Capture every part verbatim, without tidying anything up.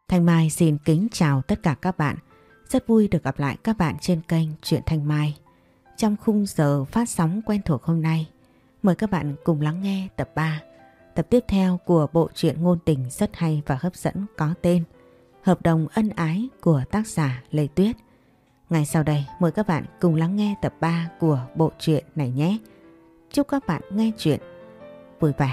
Thanh Mai xin kính chào tất cả các bạn. Rất vui được gặp lại các bạn trên kênh Truyện Thanh Mai. Trong khung giờ phát sóng quen thuộc hôm nay, mời các bạn cùng lắng nghe tập ba, tập tiếp theo của bộ truyện ngôn tình rất hay và hấp dẫn có tên Hợp đồng ân ái của tác giả Lê Tuyết. Ngay sau đây mời các bạn cùng lắng nghe tập ba của bộ truyện này nhé. Chúc các bạn nghe truyện vui vẻ.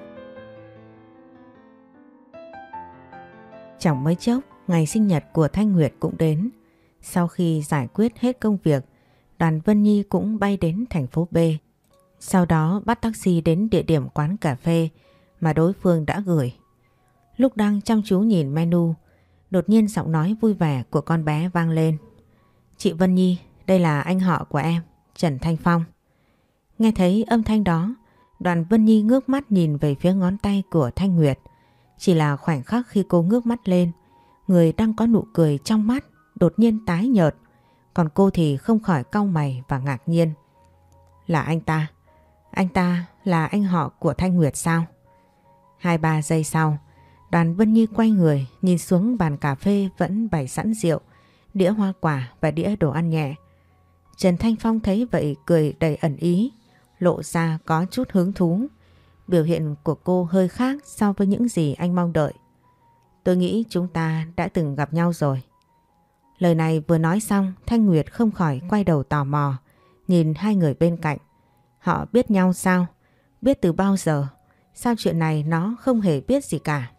Chẳng mấy chốc, ngày sinh nhật của Thanh Nguyệt cũng đến. Sau khi giải quyết hết công việc, đoàn Vân Nhi cũng bay đến thành phố B. Sau đó bắt taxi đến địa điểm quán cà phê mà đối phương đã gửi. Lúc đang chăm chú nhìn menu, đột nhiên giọng nói vui vẻ của con bé vang lên. Chị Vân Nhi, đây là anh họ của em, Trần Thanh Phong. Nghe thấy âm thanh đó, đoàn Vân Nhi ngước mắt nhìn về phía ngón tay của Thanh Nguyệt. Chỉ là khoảnh khắc khi cô ngước mắt lên, người đang có nụ cười trong mắt đột nhiên tái nhợt, còn cô thì không khỏi cau mày và ngạc nhiên. Là anh ta? Anh ta là anh họ của Thanh Nguyệt sao? Hai ba giây sau, đoàn Vân Nhi quay người nhìn xuống bàn cà phê vẫn bày sẵn rượu, đĩa hoa quả và đĩa đồ ăn nhẹ. Trần Thanh Phong thấy vậy cười đầy ẩn ý, lộ ra có chút hứng thú. Biểu hiện của cô hơi khác so với những gì anh mong đợi. Tôi nghĩ chúng ta đã từng gặp nhau rồi. Lời này vừa nói xong, Thanh Nguyệt không khỏi quay đầu tò mò, nhìn hai người bên cạnh. Họ biết nhau sao? Biết từ bao giờ? Sao chuyện này nó không hề biết gì cả?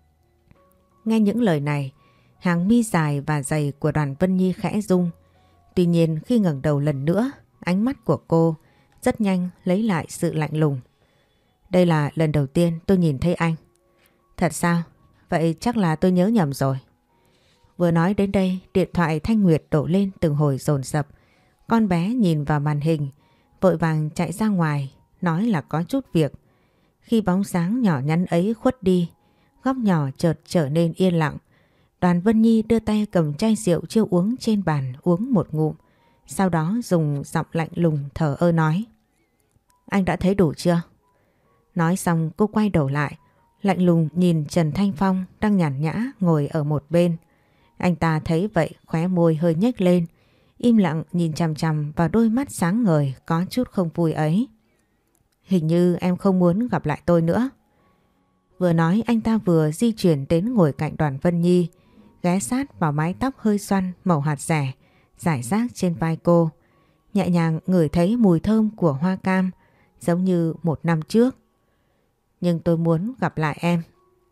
Nghe những lời này, hàng mi dài và dày của đoàn Vân Nhi khẽ rung. Tuy nhiên khi ngẩng đầu lần nữa, ánh mắt của cô rất nhanh lấy lại sự lạnh lùng. Đây là lần đầu tiên tôi nhìn thấy anh. Thật sao? Vậy chắc là tôi nhớ nhầm rồi. Vừa nói đến đây, điện thoại Thanh Nguyệt đổ lên từng hồi dồn dập. Con bé nhìn vào màn hình, vội vàng chạy ra ngoài, nói là có chút việc. Khi bóng dáng nhỏ nhắn ấy khuất đi, góc nhỏ chợt trở nên yên lặng. Đoàn Vân Nhi đưa tay cầm chai rượu chưa uống trên bàn uống một ngụm. Sau đó dùng giọng lạnh lùng thở ơ nói. Anh đã thấy đủ chưa? Nói xong cô quay đầu lại, lạnh lùng nhìn Trần Thanh Phong đang nhàn nhã ngồi ở một bên. Anh ta thấy vậy khóe môi hơi nhếch lên, im lặng nhìn chằm chằm vào đôi mắt sáng ngời có chút không vui ấy. Hình như em không muốn gặp lại tôi nữa. Vừa nói anh ta vừa di chuyển đến ngồi cạnh đoàn Vân Nhi, ghé sát vào mái tóc hơi xoăn màu hạt rẻ, rải rác trên vai cô. Nhẹ nhàng ngửi thấy mùi thơm của hoa cam, giống như một năm trước. Nhưng tôi muốn gặp lại em.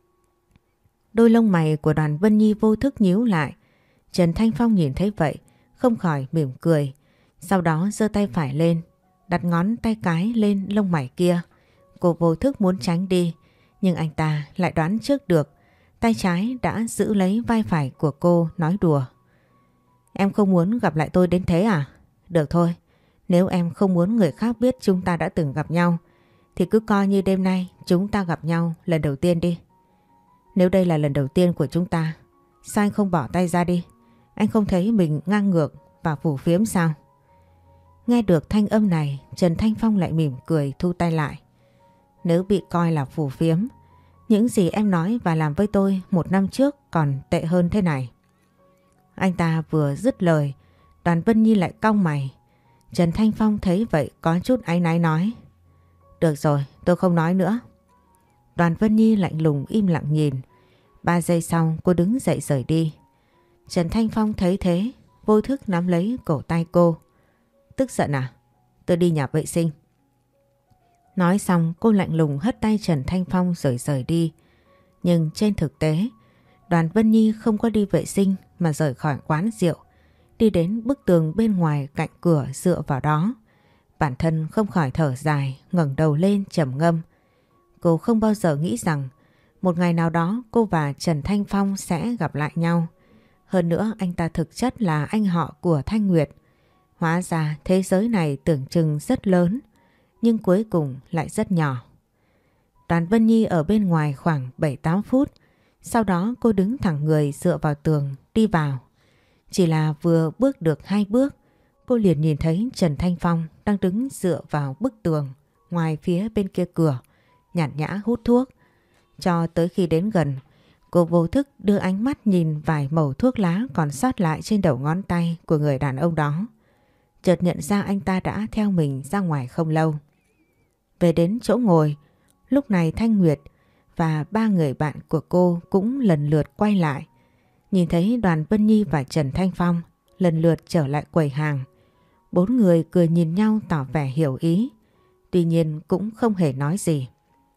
Đôi lông mày của đoàn Vân Nhi vô thức nhíu lại. Trần Thanh Phong nhìn thấy vậy, không khỏi mỉm cười. Sau đó giơ tay phải lên, đặt ngón tay cái lên lông mày kia. Cô vô thức muốn tránh đi, nhưng anh ta lại đoán trước được. Tay trái đã giữ lấy vai phải của cô nói đùa. Em không muốn gặp lại tôi đến thế à? Được thôi, nếu em không muốn người khác biết chúng ta đã từng gặp nhau, thì cứ coi như đêm nay chúng ta gặp nhau lần đầu tiên đi. Nếu đây là lần đầu tiên của chúng ta, sao anh không bỏ tay ra đi? Anh không thấy mình ngang ngược và phù phiếm sao? Nghe được thanh âm này, Trần Thanh Phong lại mỉm cười thu tay lại. Nếu bị coi là phù phiếm, những gì em nói và làm với tôi một năm trước còn tệ hơn thế này. Anh ta vừa dứt lời, đoàn Vân Nhi lại cau mày. Trần Thanh Phong thấy vậy có chút áy náy nói. Được rồi, tôi không nói nữa. Đoàn Vân Nhi lạnh lùng im lặng nhìn. Ba giây sau cô đứng dậy rời đi. Trần Thanh Phong thấy thế, vô thức nắm lấy cổ tay cô. Tức giận à? Tôi đi nhà vệ sinh. Nói xong cô lạnh lùng hất tay Trần Thanh Phong rồi rời đi. Nhưng trên thực tế, đoàn Vân Nhi không có đi vệ sinh mà rời khỏi quán rượu. Đi đến bức tường bên ngoài cạnh cửa dựa vào đó. Bản thân không khỏi thở dài, ngẩng đầu lên trầm ngâm. Cô không bao giờ nghĩ rằng một ngày nào đó cô và Trần Thanh Phong sẽ gặp lại nhau. Hơn nữa anh ta thực chất là anh họ của Thanh Nguyệt. Hóa ra thế giới này tưởng chừng rất lớn, nhưng cuối cùng lại rất nhỏ. Đoàn Vân Nhi ở bên ngoài khoảng bảy tám phút. Sau đó cô đứng thẳng người dựa vào tường đi vào. Chỉ là vừa bước được hai bước, cô liền nhìn thấy Trần Thanh Phong đang đứng dựa vào bức tường ngoài phía bên kia cửa, nhàn nhã hút thuốc. Cho tới khi đến gần, Cô vô thức đưa ánh mắt nhìn vài mẩu thuốc lá còn sót lại trên đầu ngón tay của người đàn ông đó. Chợt nhận ra anh ta đã theo mình ra ngoài không lâu. Về đến chỗ ngồi, lúc này Thanh Nguyệt và ba người bạn của cô cũng lần lượt quay lại. Nhìn thấy Đoàn Vân Nhi và Trần Thanh Phong lần lượt trở lại quầy hàng. Bốn người cười nhìn nhau tỏ vẻ hiểu ý, tuy nhiên cũng không hề nói gì.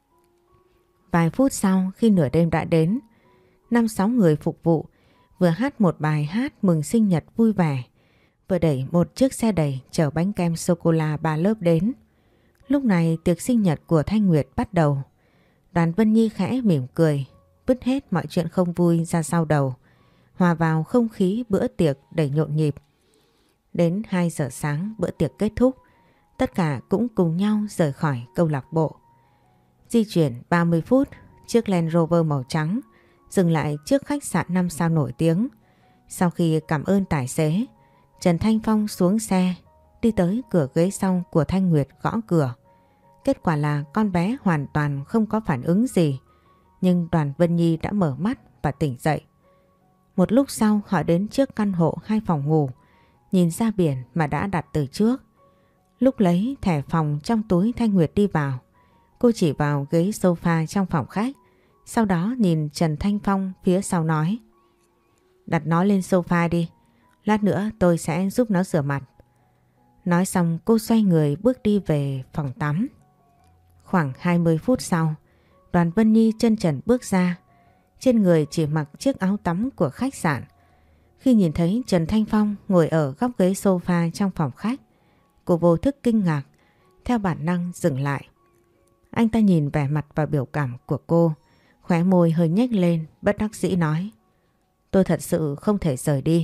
Vài phút sau khi nửa đêm đã đến, năm sáu người phục vụ vừa hát một bài hát mừng sinh nhật vui vẻ, vừa đẩy một chiếc xe đẩy chở bánh kem sô-cô-la ba lớp đến. Lúc này tiệc sinh nhật của Thanh Nguyệt bắt đầu. Đoàn Vân Nhi khẽ mỉm cười, vứt hết mọi chuyện không vui ra sau đầu, hòa vào không khí bữa tiệc đầy nhộn nhịp. Đến hai giờ sáng bữa tiệc kết thúc, tất cả cũng cùng nhau rời khỏi câu lạc bộ. Di chuyển ba mươi phút, chiếc Land Rover màu trắng dừng lại trước khách sạn năm sao nổi tiếng. Sau khi cảm ơn tài xế, Trần Thanh Phong xuống xe, đi tới cửa ghế sau của Thanh Nguyệt gõ cửa. Kết quả là con bé hoàn toàn không có phản ứng gì, nhưng Đoàn Vân Nhi đã mở mắt và tỉnh dậy. Một lúc sau họ đến trước căn hộ hai phòng ngủ, nhìn ra biển mà đã đặt từ trước. Lúc lấy thẻ phòng trong túi, Thanh Nguyệt đi vào. Cô chỉ vào ghế sofa trong phòng khách, sau đó nhìn Trần Thanh Phong phía sau nói: đặt nó lên sofa đi, lát nữa tôi sẽ giúp nó rửa mặt. Nói xong cô xoay người bước đi về phòng tắm. Khoảng hai mươi phút sau, Đoàn Vân Nhi chân trần bước ra, trên người chỉ mặc chiếc áo tắm của khách sạn. Khi nhìn thấy Trần Thanh Phong ngồi ở góc ghế sofa trong phòng khách, cô vô thức kinh ngạc, theo bản năng dừng lại. Anh ta nhìn vẻ mặt và biểu cảm của cô, khóe môi hơi nhếch lên, bất đắc dĩ nói: tôi thật sự không thể rời đi.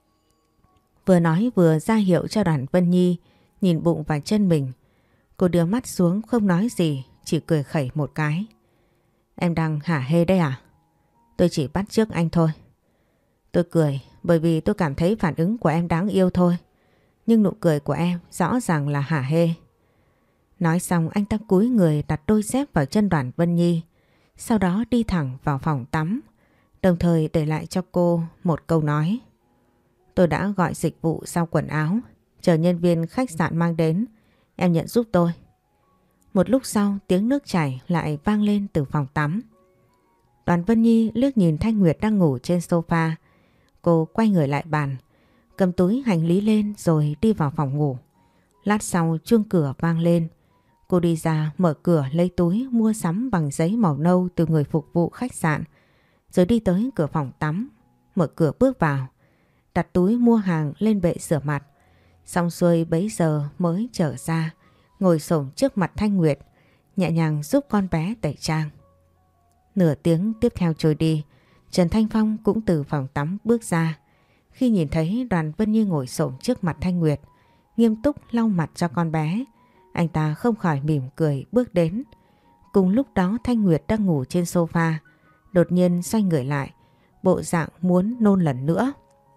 Vừa nói vừa ra hiệu cho Đoàn Vân Nhi nhìn bụng và chân mình. Cô đưa mắt xuống không nói gì, chỉ cười khẩy một cái. Em đang hả hê đấy à? Tôi chỉ bắt chước anh thôi. Tôi cười bởi vì tôi cảm thấy phản ứng của em đáng yêu thôi. Nhưng nụ cười của em rõ ràng là hả hê. Nói xong anh ta cúi người đặt đôi dép vào chân Đoàn Vân Nhi, sau đó đi thẳng vào phòng tắm, đồng thời để lại cho cô một câu nói: tôi đã gọi dịch vụ sau quần áo, chờ nhân viên khách sạn mang đến, em nhận giúp tôi. Một lúc sau tiếng nước chảy lại vang lên từ phòng tắm. Đoàn Vân Nhi liếc nhìn Thanh Nguyệt đang ngủ trên sofa. Cô quay người lại bàn, cầm túi hành lý lên rồi đi vào phòng ngủ. Lát sau chuông cửa vang lên. Cô đi ra mở cửa lấy túi mua sắm bằng giấy màu nâu từ người phục vụ khách sạn, rồi đi tới cửa phòng tắm, mở cửa bước vào, đặt túi mua hàng lên bệ rửa mặt. Xong xuôi bấy giờ mới trở ra, ngồi xổm trước mặt Thanh Nguyệt, nhẹ nhàng giúp con bé tẩy trang. Nửa tiếng tiếp theo trôi đi, Trần Thanh Phong cũng từ phòng tắm bước ra. Khi nhìn thấy Đoàn Vân Nhi ngồi xổm trước mặt Thanh Nguyệt, nghiêm túc lau mặt cho con bé, anh ta không khỏi mỉm cười bước đến. Cùng lúc đó Thanh Nguyệt đang ngủ trên sofa, đột nhiên xoay người lại, bộ dạng muốn nôn lần nữa.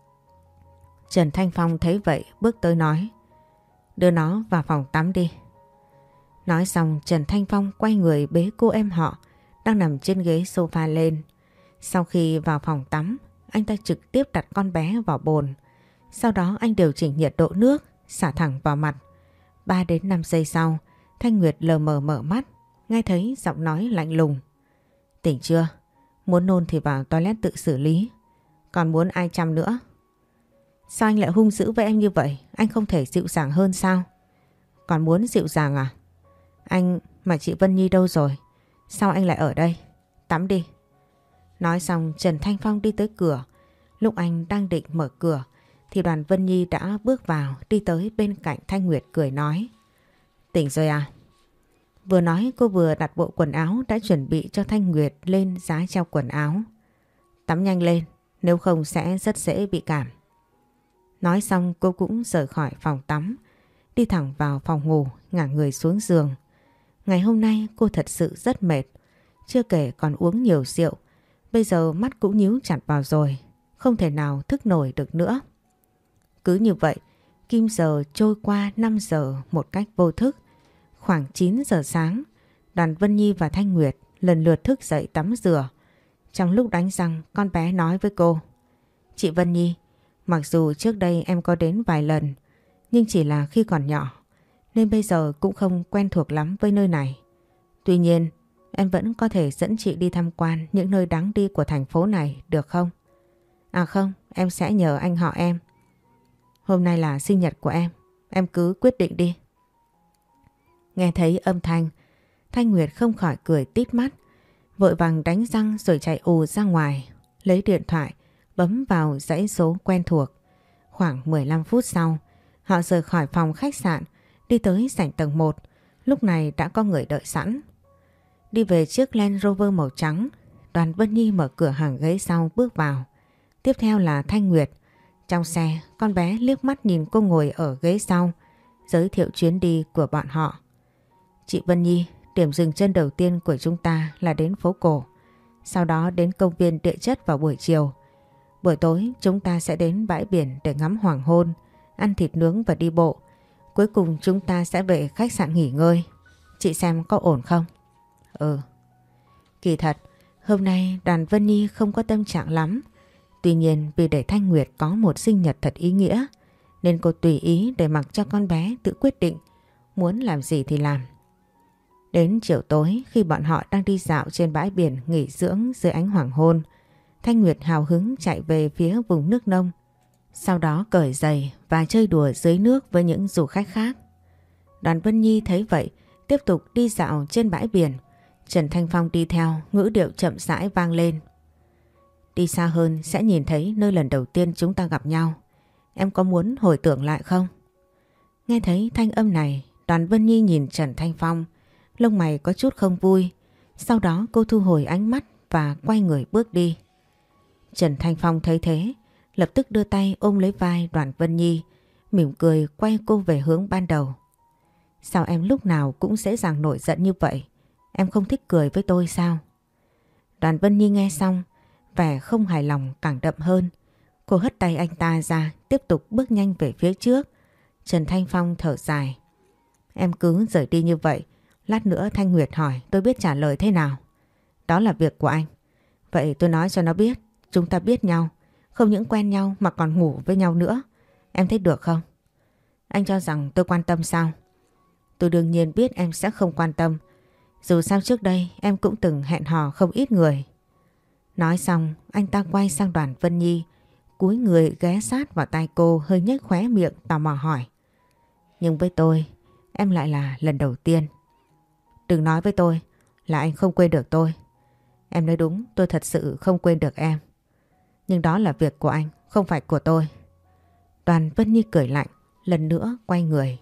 Trần Thanh Phong thấy vậy bước tới nói: đưa nó vào phòng tắm đi. Nói xong Trần Thanh Phong quay người bế cô em họ đang nằm trên ghế sofa lên. Sau khi vào phòng tắm, anh ta trực tiếp đặt con bé vào bồn. Sau đó anh điều chỉnh nhiệt độ nước, xả thẳng vào mặt. ba đến năm giây sau, Thanh Nguyệt lờ mờ mở mắt, nghe thấy giọng nói lạnh lùng: tỉnh chưa? Muốn nôn thì vào toilet tự xử lý. Còn muốn ai chăm nữa? Sao anh lại hung dữ với em như vậy? Anh không thể dịu dàng hơn sao? Còn muốn dịu dàng à? Anh mà chị Vân Nhi đâu rồi? Sao anh lại ở đây? Tắm đi. Nói xong Trần Thanh Phong đi tới cửa. Lúc anh đang định mở cửa thì Đoàn Vân Nhi đã bước vào, đi tới bên cạnh Thanh Nguyệt cười nói: tỉnh rồi à? Vừa nói cô vừa đặt bộ quần áo đã chuẩn bị cho Thanh Nguyệt lên giá treo quần áo. Tắm nhanh lên, nếu không sẽ rất dễ bị cảm. Nói xong cô cũng rời khỏi phòng tắm, đi thẳng vào phòng ngủ, ngả người xuống giường. Ngày hôm nay cô thật sự rất mệt, chưa kể còn uống nhiều rượu, bây giờ mắt cũng nhíu chặt vào rồi, không thể nào thức nổi được nữa. Cứ như vậy, kim giờ trôi qua năm giờ một cách vô thức. Khoảng chín giờ sáng, Đoàn Vân Nhi và Thanh Nguyệt lần lượt thức dậy tắm rửa. Trong lúc đánh răng, con bé nói với cô: "Chị Vân Nhi, mặc dù trước đây em có đến vài lần, nhưng chỉ là khi còn nhỏ, nên bây giờ cũng không quen thuộc lắm với nơi này. Tuy nhiên, em vẫn có thể dẫn chị đi tham quan những nơi đáng đi của thành phố này được không? À không, em sẽ nhờ anh họ em. Hôm nay là sinh nhật của em, em cứ quyết định đi." Nghe thấy âm thanh, Thanh Nguyệt không khỏi cười tít mắt, vội vàng đánh răng rồi chạy ù ra ngoài, lấy điện thoại, bấm vào dãy số quen thuộc. Khoảng mười lăm phút sau, họ rời khỏi phòng khách sạn, đi tới sảnh tầng một, lúc này đã có người đợi sẵn. Đi về chiếc Land Rover màu trắng, Đoàn Vân Nhi mở cửa hàng ghế sau bước vào. Tiếp theo là Thanh Nguyệt. Trong xe, con bé liếc mắt nhìn cô ngồi ở ghế sau, giới thiệu chuyến đi của bọn họ. "Chị Vân Nhi, điểm dừng chân đầu tiên của chúng ta là đến phố cổ, sau đó đến công viên địa chất vào buổi chiều. Buổi tối chúng ta sẽ đến bãi biển để ngắm hoàng hôn, ăn thịt nướng và đi bộ. Cuối cùng chúng ta sẽ về khách sạn nghỉ ngơi. Chị xem có ổn không?" "Ừ." Kỳ thật, hôm nay Đoàn Vân Nhi không có tâm trạng lắm. Tuy nhiên vì để Thanh Nguyệt có một sinh nhật thật ý nghĩa, nên cô tùy ý để mặc cho con bé tự quyết định muốn làm gì thì làm. Đến chiều tối, khi bọn họ đang đi dạo trên bãi biển nghỉ dưỡng dưới ánh hoàng hôn, Thanh Nguyệt hào hứng chạy về phía vùng nước nông, sau đó cởi giày và chơi đùa dưới nước với những du khách khác. Đoàn Vân Nhi thấy vậy, tiếp tục đi dạo trên bãi biển. Trần Thanh Phong đi theo, ngữ điệu chậm rãi vang lên: "Đi xa hơn sẽ nhìn thấy nơi lần đầu tiên chúng ta gặp nhau. Em có muốn hồi tưởng lại không?" Nghe thấy thanh âm này, Đoàn Vân Nhi nhìn Trần Thanh Phong, lông mày có chút không vui. Sau đó cô thu hồi ánh mắt và quay người bước đi. Trần Thanh Phong thấy thế, lập tức đưa tay ôm lấy vai Đoàn Vân Nhi, mỉm cười quay cô về hướng ban đầu. "Sao em lúc nào cũng dễ dàng nổi giận như vậy? Em không thích cười với tôi sao?" Đoàn Vân Nhi nghe xong, vẻ không hài lòng càng đậm hơn. Cô hất tay anh ta ra, tiếp tục bước nhanh về phía trước. Trần Thanh Phong thở dài: "Em cứ rời đi như vậy, lát nữa Thanh Nguyệt hỏi tôi biết trả lời thế nào. Đó là việc của anh. Vậy tôi nói cho nó biết, chúng ta biết nhau, không những quen nhau mà còn ngủ với nhau nữa. Em thấy được không?" "Anh cho rằng tôi quan tâm sao?" "Tôi đương nhiên biết em sẽ không quan tâm. Dù sao trước đây em cũng từng hẹn hò không ít người." Nói xong, anh ta quay sang Đoàn Vân Nhi, cúi người ghé sát vào tai cô, hơi nhếch khóe miệng tò mò hỏi: "Nhưng với tôi, em lại là lần đầu tiên." "Đừng nói với tôi là anh không quên được tôi. Em nói đúng, tôi thật sự không quên được em. Nhưng đó là việc của anh, không phải của tôi." Đoàn Vân Nhi cười lạnh, lần nữa quay người.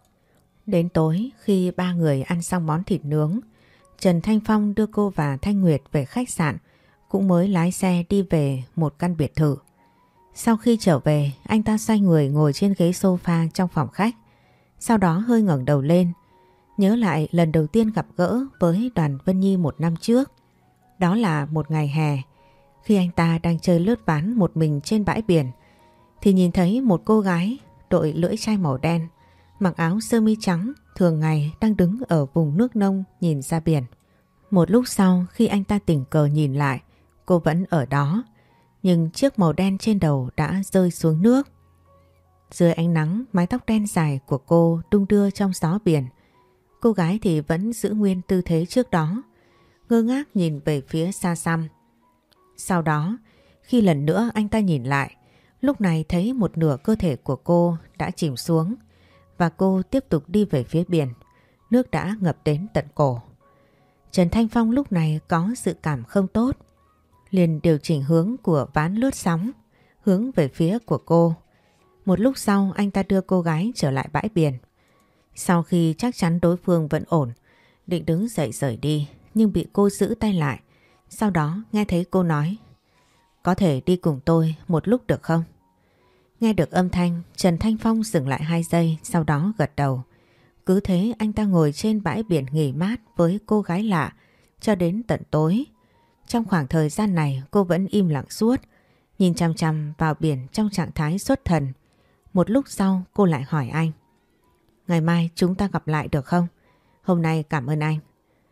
Đến tối, khi ba người ăn xong món thịt nướng, Trần Thanh Phong đưa cô và Thanh Nguyệt về khách sạn, cũng mới lái xe đi về một căn biệt thự. Sau khi trở về, anh ta xoay người ngồi trên ghế sofa trong phòng khách, sau đó hơi ngẩng đầu lên, nhớ lại lần đầu tiên gặp gỡ với Đoàn Vân Nhi một năm trước. Đó là một ngày hè, khi anh ta đang chơi lướt ván một mình trên bãi biển, thì nhìn thấy một cô gái đội lưỡi chai màu đen, mặc áo sơ mi trắng, thường ngày đang đứng ở vùng nước nông nhìn ra biển. Một lúc sau, khi anh ta tình cờ nhìn lại, cô vẫn ở đó, nhưng chiếc màu đen trên đầu đã rơi xuống nước. Dưới ánh nắng, mái tóc đen dài của cô đung đưa trong gió biển. Cô gái thì vẫn giữ nguyên tư thế trước đó, ngơ ngác nhìn về phía xa xăm. Sau đó, khi lần nữa anh ta nhìn lại, lúc này thấy một nửa cơ thể của cô đã chìm xuống và cô tiếp tục đi về phía biển. Nước đã ngập đến tận cổ. Trần Thanh Phong lúc này có dự cảm không tốt, liền điều chỉnh hướng của ván lướt sóng, hướng về phía của cô. Một lúc sau anh ta đưa cô gái trở lại bãi biển. Sau khi chắc chắn đối phương vẫn ổn, định đứng dậy rời đi, nhưng bị cô giữ tay lại. Sau đó nghe thấy cô nói: "Có thể đi cùng tôi một lúc được không?" Nghe được âm thanh, Trần Thanh Phong dừng lại hai giây, sau đó gật đầu. Cứ thế anh ta ngồi trên bãi biển nghỉ mát với cô gái lạ cho đến tận tối. Trong khoảng thời gian này cô vẫn im lặng suốt, nhìn chằm chằm vào biển trong trạng thái xuất thần. Một lúc sau cô lại hỏi anh: "Ngày mai chúng ta gặp lại được không? Hôm nay cảm ơn anh."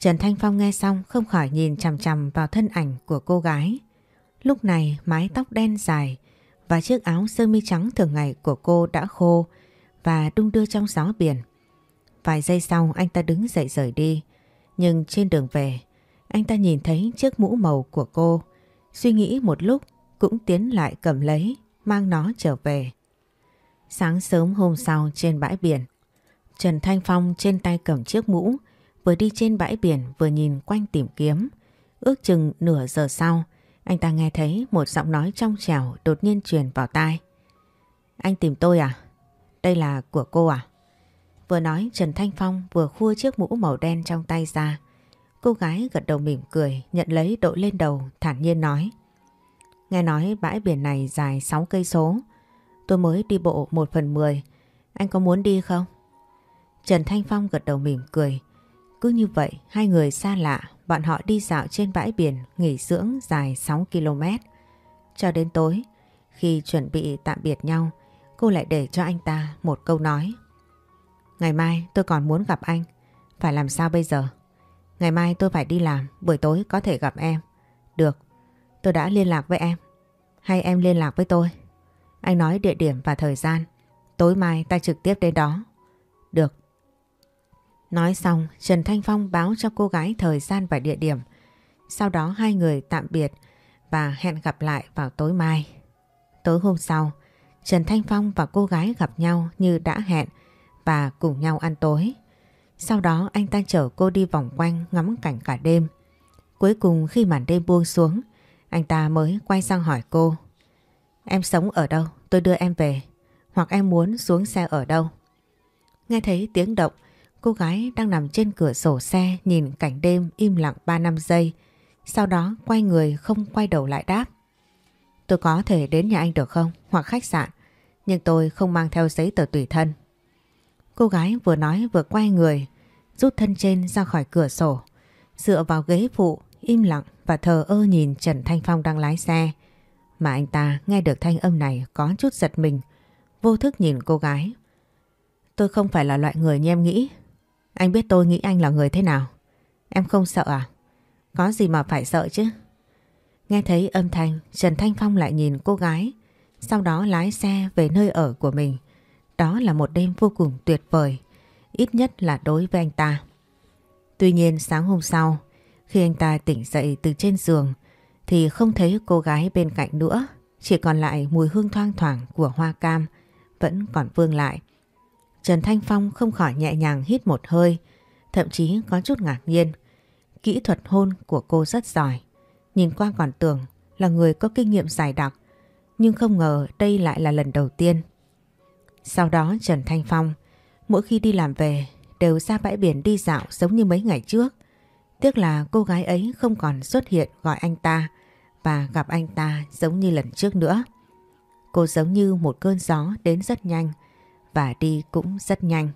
Trần Thanh Phong nghe xong không khỏi nhìn chằm chằm vào thân ảnh của cô gái. Lúc này mái tóc đen dài và chiếc áo sơ mi trắng thường ngày của cô đã khô và đung đưa trong gió biển. Vài giây sau anh ta đứng dậy rời đi. Nhưng trên đường về, anh ta nhìn thấy chiếc mũ màu của cô. Suy nghĩ một lúc cũng tiến lại cầm lấy, mang nó trở về. Sáng sớm hôm sau trên bãi biển, Trần Thanh Phong trên tay cầm chiếc mũ, vừa đi trên bãi biển vừa nhìn quanh tìm kiếm. Ước chừng nửa giờ sau, anh ta nghe thấy một giọng nói trong trẻo đột nhiên truyền vào tai. Anh tìm tôi à? Đây là của cô à? Vừa nói Trần Thanh Phong vừa khua chiếc mũ màu đen trong tay ra. Cô gái gật đầu mỉm cười, nhận lấy đội lên đầu, thản nhiên nói. Nghe nói bãi biển này dài sáu cây số. Tôi mới đi bộ một phần mười. Anh có muốn đi không? Trần Thanh Phong gật đầu mỉm cười. Cứ như vậy hai người xa lạ, bọn họ đi dạo trên bãi biển nghỉ dưỡng dài sáu ki lô mét. Cho đến tối, khi chuẩn bị tạm biệt nhau, cô lại để cho anh ta một câu nói. Ngày mai tôi còn muốn gặp anh. Phải làm sao bây giờ? Ngày mai tôi phải đi làm, buổi tối có thể gặp em. Được, tôi đã liên lạc với em. Hay em liên lạc với tôi? Anh nói địa điểm và thời gian. Tối mai ta trực tiếp đến đó. Được. Nói xong, Trần Thanh Phong báo cho cô gái thời gian và địa điểm. Sau đó hai người tạm biệt và hẹn gặp lại vào tối mai. Tối hôm sau, Trần Thanh Phong và cô gái gặp nhau như đã hẹn và cùng nhau ăn tối. Sau đó anh ta chở cô đi vòng quanh ngắm cảnh cả đêm. Cuối cùng khi màn đêm buông xuống, anh ta mới quay sang hỏi cô. Em sống ở đâu? Tôi đưa em về. Hoặc em muốn xuống xe ở đâu? Nghe thấy tiếng động, cô gái đang nằm trên cửa sổ xe nhìn cảnh đêm im lặng ba năm giây. Sau đó quay người không quay đầu lại đáp. Tôi có thể đến nhà anh được không? Hoặc khách sạn. Nhưng tôi không mang theo giấy tờ tùy thân. Cô gái vừa nói vừa quay người, rút thân trên ra khỏi cửa sổ, dựa vào ghế phụ, im lặng và thờ ơ nhìn Trần Thanh Phong đang lái xe. Mà anh ta nghe được thanh âm này có chút giật mình, vô thức nhìn cô gái. Tôi không phải là loại người như em nghĩ. Anh biết tôi nghĩ anh là người thế nào. Em không sợ à? Có gì mà phải sợ chứ? Nghe thấy âm thanh, Trần Thanh Phong lại nhìn cô gái, sau đó lái xe về nơi ở của mình. Đó là một đêm vô cùng tuyệt vời, ít nhất là đối với anh ta. Tuy nhiên sáng hôm sau, khi anh ta tỉnh dậy từ trên giường thì không thấy cô gái bên cạnh nữa, chỉ còn lại mùi hương thoang thoảng của hoa cam vẫn còn vương lại. Trần Thanh Phong không khỏi nhẹ nhàng hít một hơi, thậm chí có chút ngạc nhiên. Kỹ thuật hôn của cô rất giỏi, nhìn qua còn tưởng là người có kinh nghiệm dày đặc, nhưng không ngờ đây lại là lần đầu tiên. Sau đó Trần Thanh Phong mỗi khi đi làm về đều ra bãi biển đi dạo giống như mấy ngày trước. Tiếc là cô gái ấy không còn xuất hiện gọi anh ta và gặp anh ta giống như lần trước nữa. Cô giống như một cơn gió đến rất nhanh và đi cũng rất nhanh.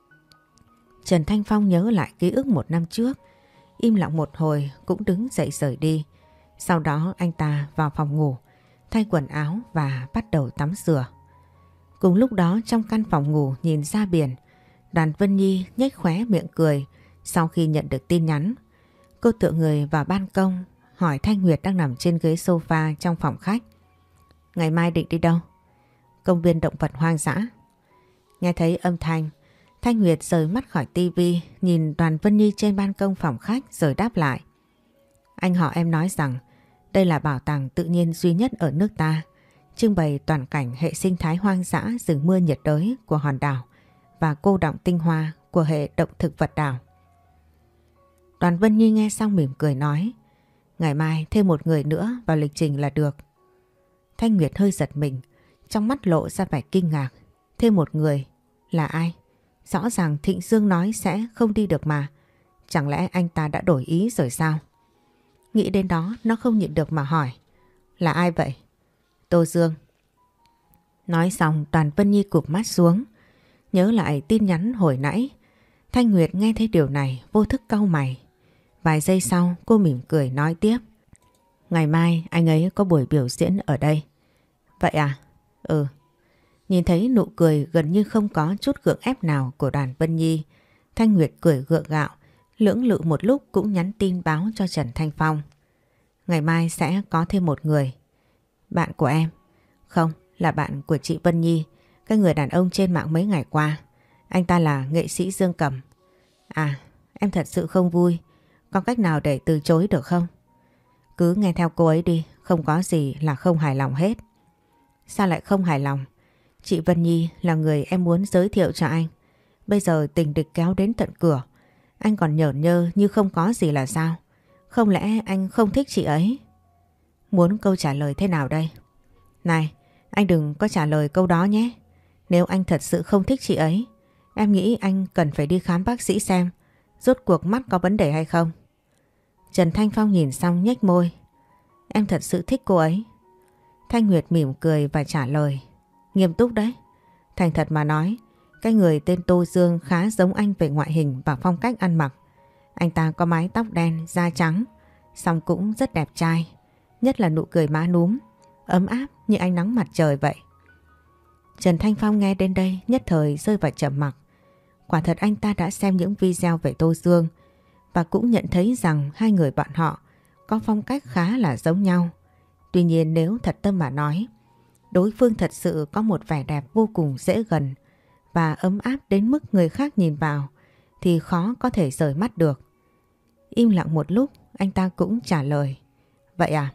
Trần Thanh Phong nhớ lại ký ức một năm trước, im lặng một hồi cũng đứng dậy rời đi. Sau đó anh ta vào phòng ngủ, thay quần áo và bắt đầu tắm rửa. Cùng lúc đó trong căn phòng ngủ nhìn ra biển, Đoàn Vân Nhi nhếch khóe miệng cười sau khi nhận được tin nhắn. Cô tựa người vào ban công hỏi Thanh Nguyệt đang nằm trên ghế sofa trong phòng khách. Ngày mai định đi đâu? Công viên động vật hoang dã. Nghe thấy âm thanh, Thanh Nguyệt rời mắt khỏi tivi, nhìn Đoàn Vân Nhi trên ban công phòng khách rồi đáp lại. Anh họ em nói rằng đây là bảo tàng tự nhiên duy nhất ở nước ta, trưng bày toàn cảnh hệ sinh thái hoang dã rừng mưa nhiệt đới của hòn đảo và cô đọng tinh hoa của hệ động thực vật đảo. Đoàn Vân Nhi nghe xong mỉm cười nói, ngày mai thêm một người nữa vào lịch trình là được. Thanh Nguyệt hơi giật mình, trong mắt lộ ra vẻ kinh ngạc. Thêm một người là ai? Rõ ràng Thịnh Dương nói sẽ không đi được mà. Chẳng lẽ anh ta đã đổi ý rồi sao? Nghĩ đến đó nó không nhịn được mà hỏi. Là ai vậy? Tô Dương. Nói xong Đoàn Vân Nhi cụp mắt xuống, nhớ lại tin nhắn hồi nãy. Thanh Nguyệt nghe thấy điều này vô thức cau mày. Vài giây sau cô mỉm cười nói tiếp. Ngày mai anh ấy có buổi biểu diễn ở đây. Vậy à? Ừ. Nhìn thấy nụ cười gần như không có chút gượng ép nào của Đoàn Vân Nhi, Thanh Nguyệt cười gượng gạo, Lưỡng lự một lúc cũng nhắn tin báo cho Trần Thanh Phong. Ngày mai sẽ có thêm một người. Bạn của em? Không, là bạn của chị Vân Nhi, cái người đàn ông trên mạng mấy ngày qua. Anh ta là nghệ sĩ Dương Cầm. À, em thật sự không vui. Có cách nào để từ chối được không? Cứ nghe theo cô ấy đi, không có gì là không hài lòng hết. Sao lại không hài lòng? Chị Vân Nhi là người em muốn giới thiệu cho anh. Bây giờ tình địch kéo đến tận cửa. Anh còn nhởn nhơ như không có gì là sao? Không lẽ anh không thích chị ấy? Muốn câu trả lời thế nào đây? Này, anh đừng có trả lời câu đó nhé. Nếu anh thật sự không thích chị ấy, em nghĩ anh cần phải đi khám bác sĩ xem rốt cuộc mắt có vấn đề hay không. Trần Thanh Phong nhìn xong nhếch môi. Em thật sự thích cô ấy. Thanh Nguyệt mỉm cười và trả lời. Nghiêm túc đấy. Thành thật mà nói, cái người tên Tô Dương khá giống anh về ngoại hình và phong cách ăn mặc. Anh ta có mái tóc đen, da trắng, song cũng rất đẹp trai. Nhất là nụ cười má núm, ấm áp như ánh nắng mặt trời vậy. Trần Thanh Phong nghe đến đây nhất thời rơi vào trầm mặc. Quả thật anh ta đã xem những video về Tô Dương và cũng nhận thấy rằng hai người bọn họ có phong cách khá là giống nhau. Tuy nhiên nếu thật tâm mà nói, đối phương thật sự có một vẻ đẹp vô cùng dễ gần và ấm áp đến mức người khác nhìn vào thì khó có thể rời mắt được. Im lặng một lúc, anh ta cũng trả lời. Vậy à?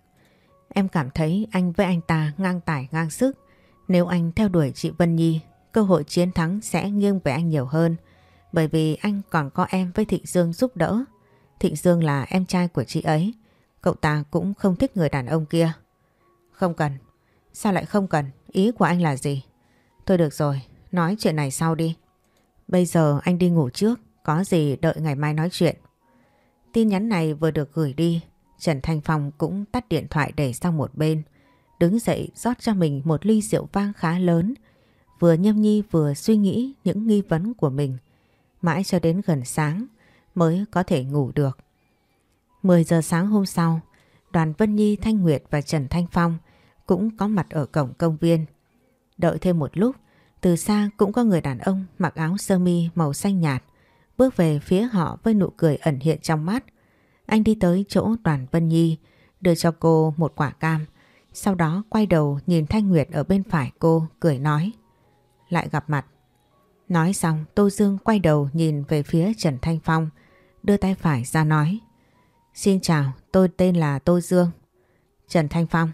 Em cảm thấy anh với anh ta ngang tài ngang sức. Nếu anh theo đuổi chị Vân Nhi, cơ hội chiến thắng sẽ nghiêng về anh nhiều hơn. Bởi vì anh còn có em với Thịnh Dương giúp đỡ. Thịnh Dương là em trai của chị ấy. Cậu ta cũng không thích người đàn ông kia. Không cần. Sao lại không cần? Ý của anh là gì? Thôi được rồi, nói chuyện này sau đi. Bây giờ anh đi ngủ trước, có gì đợi ngày mai nói chuyện. Tin nhắn này vừa được gửi đi, Trần Thanh Phong cũng tắt điện thoại để sang một bên. Đứng dậy rót cho mình một ly rượu vang khá lớn. Vừa nhâm nhi vừa suy nghĩ những nghi vấn của mình. Mãi cho đến gần sáng mới có thể ngủ được. mười giờ sáng hôm sau, đoàn Vân Nhi, Thanh Nguyệt và Trần Thanh Phong cũng có mặt ở cổng công viên. Đợi thêm một lúc, từ xa cũng có người đàn ông mặc áo sơ mi màu xanh nhạt bước về phía họ với nụ cười ẩn hiện trong mắt. Anh đi tới chỗ đoàn Vân Nhi, đưa cho cô một quả cam. Sau đó quay đầu nhìn Thanh Nguyệt ở bên phải cô, cười nói. Lại gặp mặt. Nói xong, Tô Dương quay đầu nhìn về phía Trần Thanh Phong, đưa tay phải ra nói. Xin chào, tôi tên là Tô Dương. Trần Thanh Phong.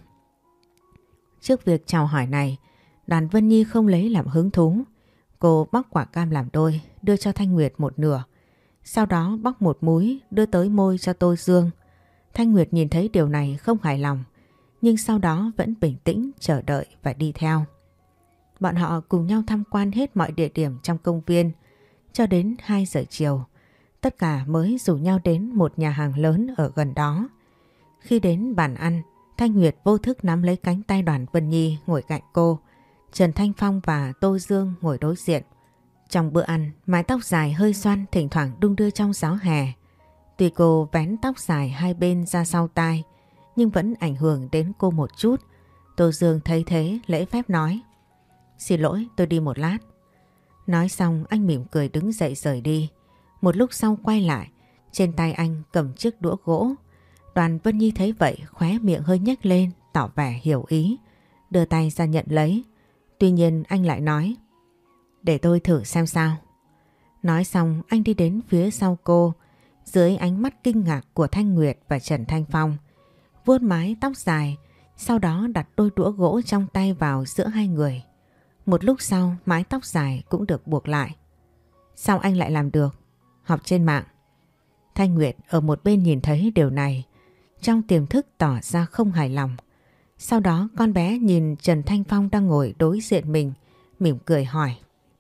Trước việc chào hỏi này, đoàn Vân Nhi không lấy làm hứng thú. Cô bóc quả cam làm đôi, đưa cho Thanh Nguyệt một nửa. Sau đó bóc một múi, đưa tới môi cho Tô Dương. Thanh Nguyệt nhìn thấy điều này không hài lòng, nhưng sau đó vẫn bình tĩnh chờ đợi và đi theo. Bọn họ cùng nhau tham quan hết mọi địa điểm trong công viên cho đến hai giờ chiều. Tất cả mới rủ nhau đến một nhà hàng lớn ở gần đó. Khi đến bàn ăn, Thanh Nguyệt vô thức nắm lấy cánh tay đoàn Vân Nhi ngồi cạnh cô. Trần Thanh Phong và Tô Dương ngồi đối diện. Trong bữa ăn, mái tóc dài hơi xoăn thỉnh thoảng đung đưa trong gió hè. Tuy cô vén tóc dài hai bên ra sau tai, nhưng vẫn ảnh hưởng đến cô một chút. Tô Dương thấy thế lễ phép nói. Xin lỗi, tôi đi một lát. Nói xong anh mỉm cười đứng dậy rời đi. Một lúc sau quay lại, trên tay anh cầm chiếc đũa gỗ. Đoàn Vân Nhi thấy vậy khóe miệng hơi nhếch lên, tỏ vẻ hiểu ý, đưa tay ra nhận lấy. Tuy nhiên anh lại nói. Để tôi thử xem sao. Nói xong anh đi đến phía sau cô, dưới ánh mắt kinh ngạc của Thanh Nguyệt và Trần Thanh Phong. Vuốt mái tóc dài, sau đó đặt đôi đũa gỗ trong tay vào giữa hai người. Một lúc sau mái tóc dài cũng được buộc lại. Sao anh lại làm được? Học trên mạng. Thanh Nguyệt ở một bên nhìn thấy điều này, trong tiềm thức tỏ ra không hài lòng. Sau đó con bé nhìn Trần Thanh Phong đang ngồi đối diện mình, mỉm cười hỏi.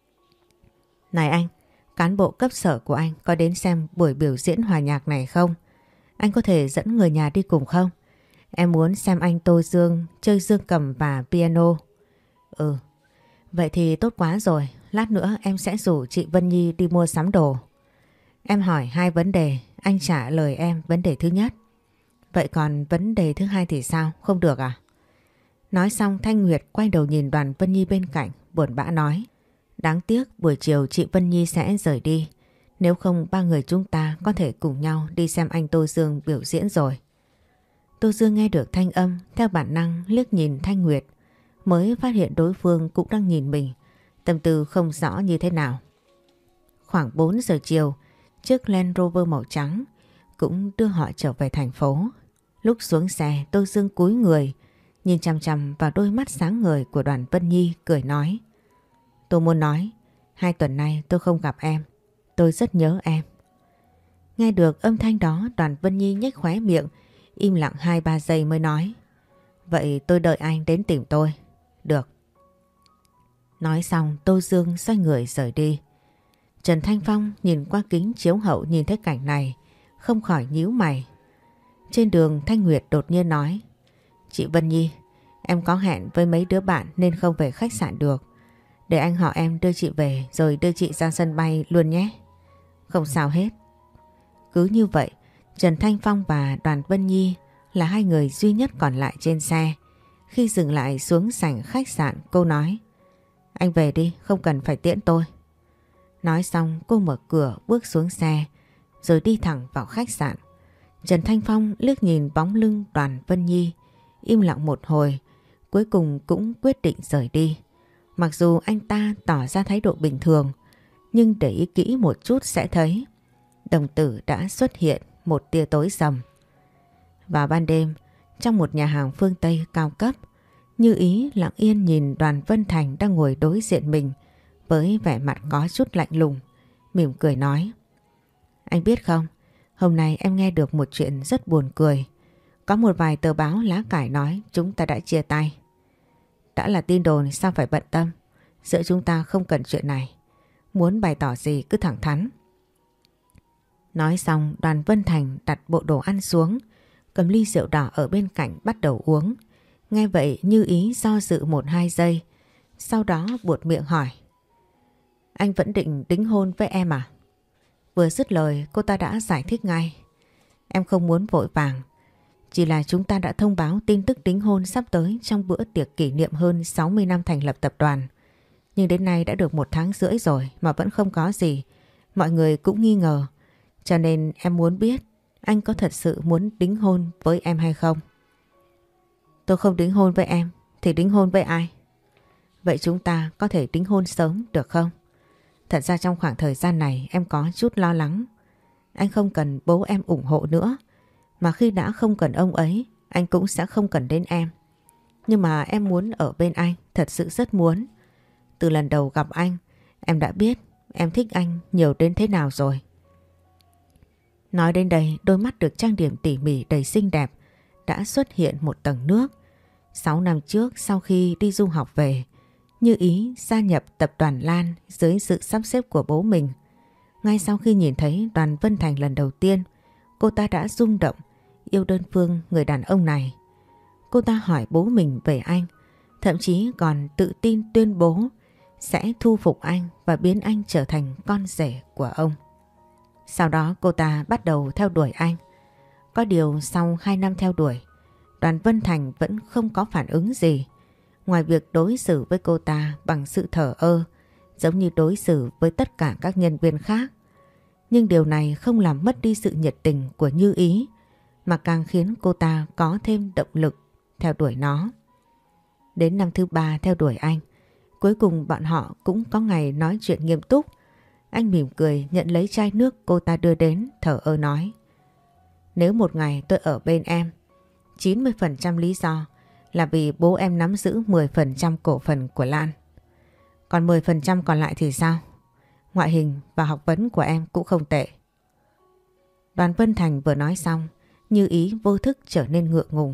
Này anh, cán bộ cấp sở của anh có đến xem buổi biểu diễn hòa nhạc này không? Anh có thể dẫn người nhà đi cùng không? Em muốn xem anh Tô Dương chơi dương cầm và piano. Ừ, vậy thì tốt quá rồi. Lát nữa em sẽ rủ chị Vân Nhi đi mua sắm đồ. Em hỏi hai vấn đề, anh trả lời em vấn đề thứ nhất. Vậy còn vấn đề thứ hai thì sao? Không được à? Nói xong Thanh Nguyệt quay đầu nhìn đoàn Vân Nhi bên cạnh, buồn bã nói. Đáng tiếc buổi chiều chị Vân Nhi sẽ rời đi, Nếu không ba người chúng ta có thể cùng nhau đi xem anh Tô Dương biểu diễn rồi. Tô Dương nghe được thanh âm, theo bản năng liếc nhìn Thanh Nguyệt, mới phát hiện đối phương cũng đang nhìn mình, tâm tư không rõ như thế nào. Khoảng bốn giờ chiều, chiếc Land Rover màu trắng cũng đưa họ trở về thành phố. Lúc xuống xe, Tô Dương cúi người, nhìn chằm chằm vào đôi mắt sáng ngời của Đoàn Vân Nhi, cười nói: tôi muốn nói, hai tuần nay tôi không gặp em, tôi rất nhớ em. Nghe được âm thanh đó, Đoàn Vân Nhi nhếch khóe miệng, im lặng hai ba giây mới nói: vậy tôi đợi anh đến tìm tôi. Được. Nói xong Tô Dương xoay người rời đi. Trần Thanh Phong nhìn qua kính chiếu hậu nhìn thấy cảnh này, không khỏi nhíu mày. Trên đường Thanh Nguyệt đột nhiên nói: chị Vân Nhi, em có hẹn với mấy đứa bạn nên không về khách sạn được. Để anh họ em đưa chị về rồi đưa chị ra sân bay luôn nhé. Không sao hết. Cứ như vậy, Trần Thanh Phong và Đoàn Vân Nhi là hai người duy nhất còn lại trên xe. Khi dừng lại xuống sảnh khách sạn, cô nói: anh về đi, không cần phải tiễn tôi. Nói xong cô mở cửa bước xuống xe rồi đi thẳng vào khách sạn. Trần Thanh Phong liếc nhìn bóng lưng Đoàn Vân Nhi, im lặng một hồi, cuối cùng cũng quyết định rời đi. Mặc dù anh ta tỏ ra thái độ bình thường, nhưng để ý kỹ một chút sẽ thấy đồng tử đã xuất hiện một tia tối sầm. Vào ban đêm, trong một nhà hàng phương Tây cao cấp, Như Ý lặng yên nhìn Đoàn Vân Thành đang ngồi đối diện mình với vẻ mặt có chút lạnh lùng, mỉm cười nói: anh biết không, hôm nay em nghe được một chuyện rất buồn cười. Có một vài tờ báo lá cải nói chúng ta đã chia tay. Đã là tin đồn sao phải bận tâm, giữa chúng ta không cần chuyện này. Muốn bày tỏ gì cứ thẳng thắn. Nói xong Đoàn Vân Thành đặt bộ đồ ăn xuống, cầm ly rượu đỏ ở bên cạnh bắt đầu uống. Nghe vậy Như Ý do dự một hai giây, sau đó buột miệng hỏi: anh vẫn định đính hôn với em à? Vừa dứt lời cô ta đã giải thích ngay: em không muốn vội vàng, chỉ là chúng ta đã thông báo tin tức đính hôn sắp tới trong bữa tiệc kỷ niệm hơn sáu mươi năm thành lập tập đoàn. Nhưng đến nay đã được một tháng rưỡi rồi mà vẫn không có gì. Mọi người cũng nghi ngờ. Cho nên em muốn biết anh có thật sự muốn đính hôn với em hay không? Tôi không đính hôn với em thì đính hôn với ai? Vậy chúng ta có thể đính hôn sớm được không? Thật ra trong khoảng thời gian này em có chút lo lắng. Anh không cần bố em ủng hộ nữa. Mà khi đã không cần ông ấy, anh cũng sẽ không cần đến em. Nhưng mà em muốn ở bên anh, thật sự rất muốn. Từ lần đầu gặp anh, em đã biết em thích anh nhiều đến thế nào rồi. Nói đến đây, đôi mắt được trang điểm tỉ mỉ đầy xinh đẹp đã xuất hiện một tầng nước. Sáu năm trước sau khi đi du học về, Như Ý gia nhập tập đoàn Lan dưới sự sắp xếp của bố mình. Ngay sau khi nhìn thấy Đoàn Vân Thành lần đầu tiên, cô ta đã rung động, yêu đơn phương người đàn ông này. Cô ta hỏi bố mình về anh, thậm chí còn tự tin tuyên bố sẽ thu phục anh và biến anh trở thành con rể của ông. Sau đó cô ta bắt đầu theo đuổi anh. Có điều sau hai năm theo đuổi, Đoàn Vân Thành vẫn không có phản ứng gì, ngoài việc đối xử với cô ta bằng sự thờ ơ, giống như đối xử với tất cả các nhân viên khác. Nhưng điều này không làm mất đi sự nhiệt tình của Như Ý, mà càng khiến cô ta có thêm động lực theo đuổi nó. Đến năm thứ ba theo đuổi anh, cuối cùng bọn họ cũng có ngày nói chuyện nghiêm túc. Anh mỉm cười nhận lấy chai nước cô ta đưa đến, thở ơ nói: nếu một ngày tôi ở bên em, chín mươi phần trăm lý do là vì bố em nắm giữ mười phần trăm cổ phần của Lan. Còn mười phần trăm còn lại thì sao? Ngoại hình và học vấn của em cũng không tệ. Đoàn Vân Thành vừa nói xong, Như Ý vô thức trở nên ngượng ngùng.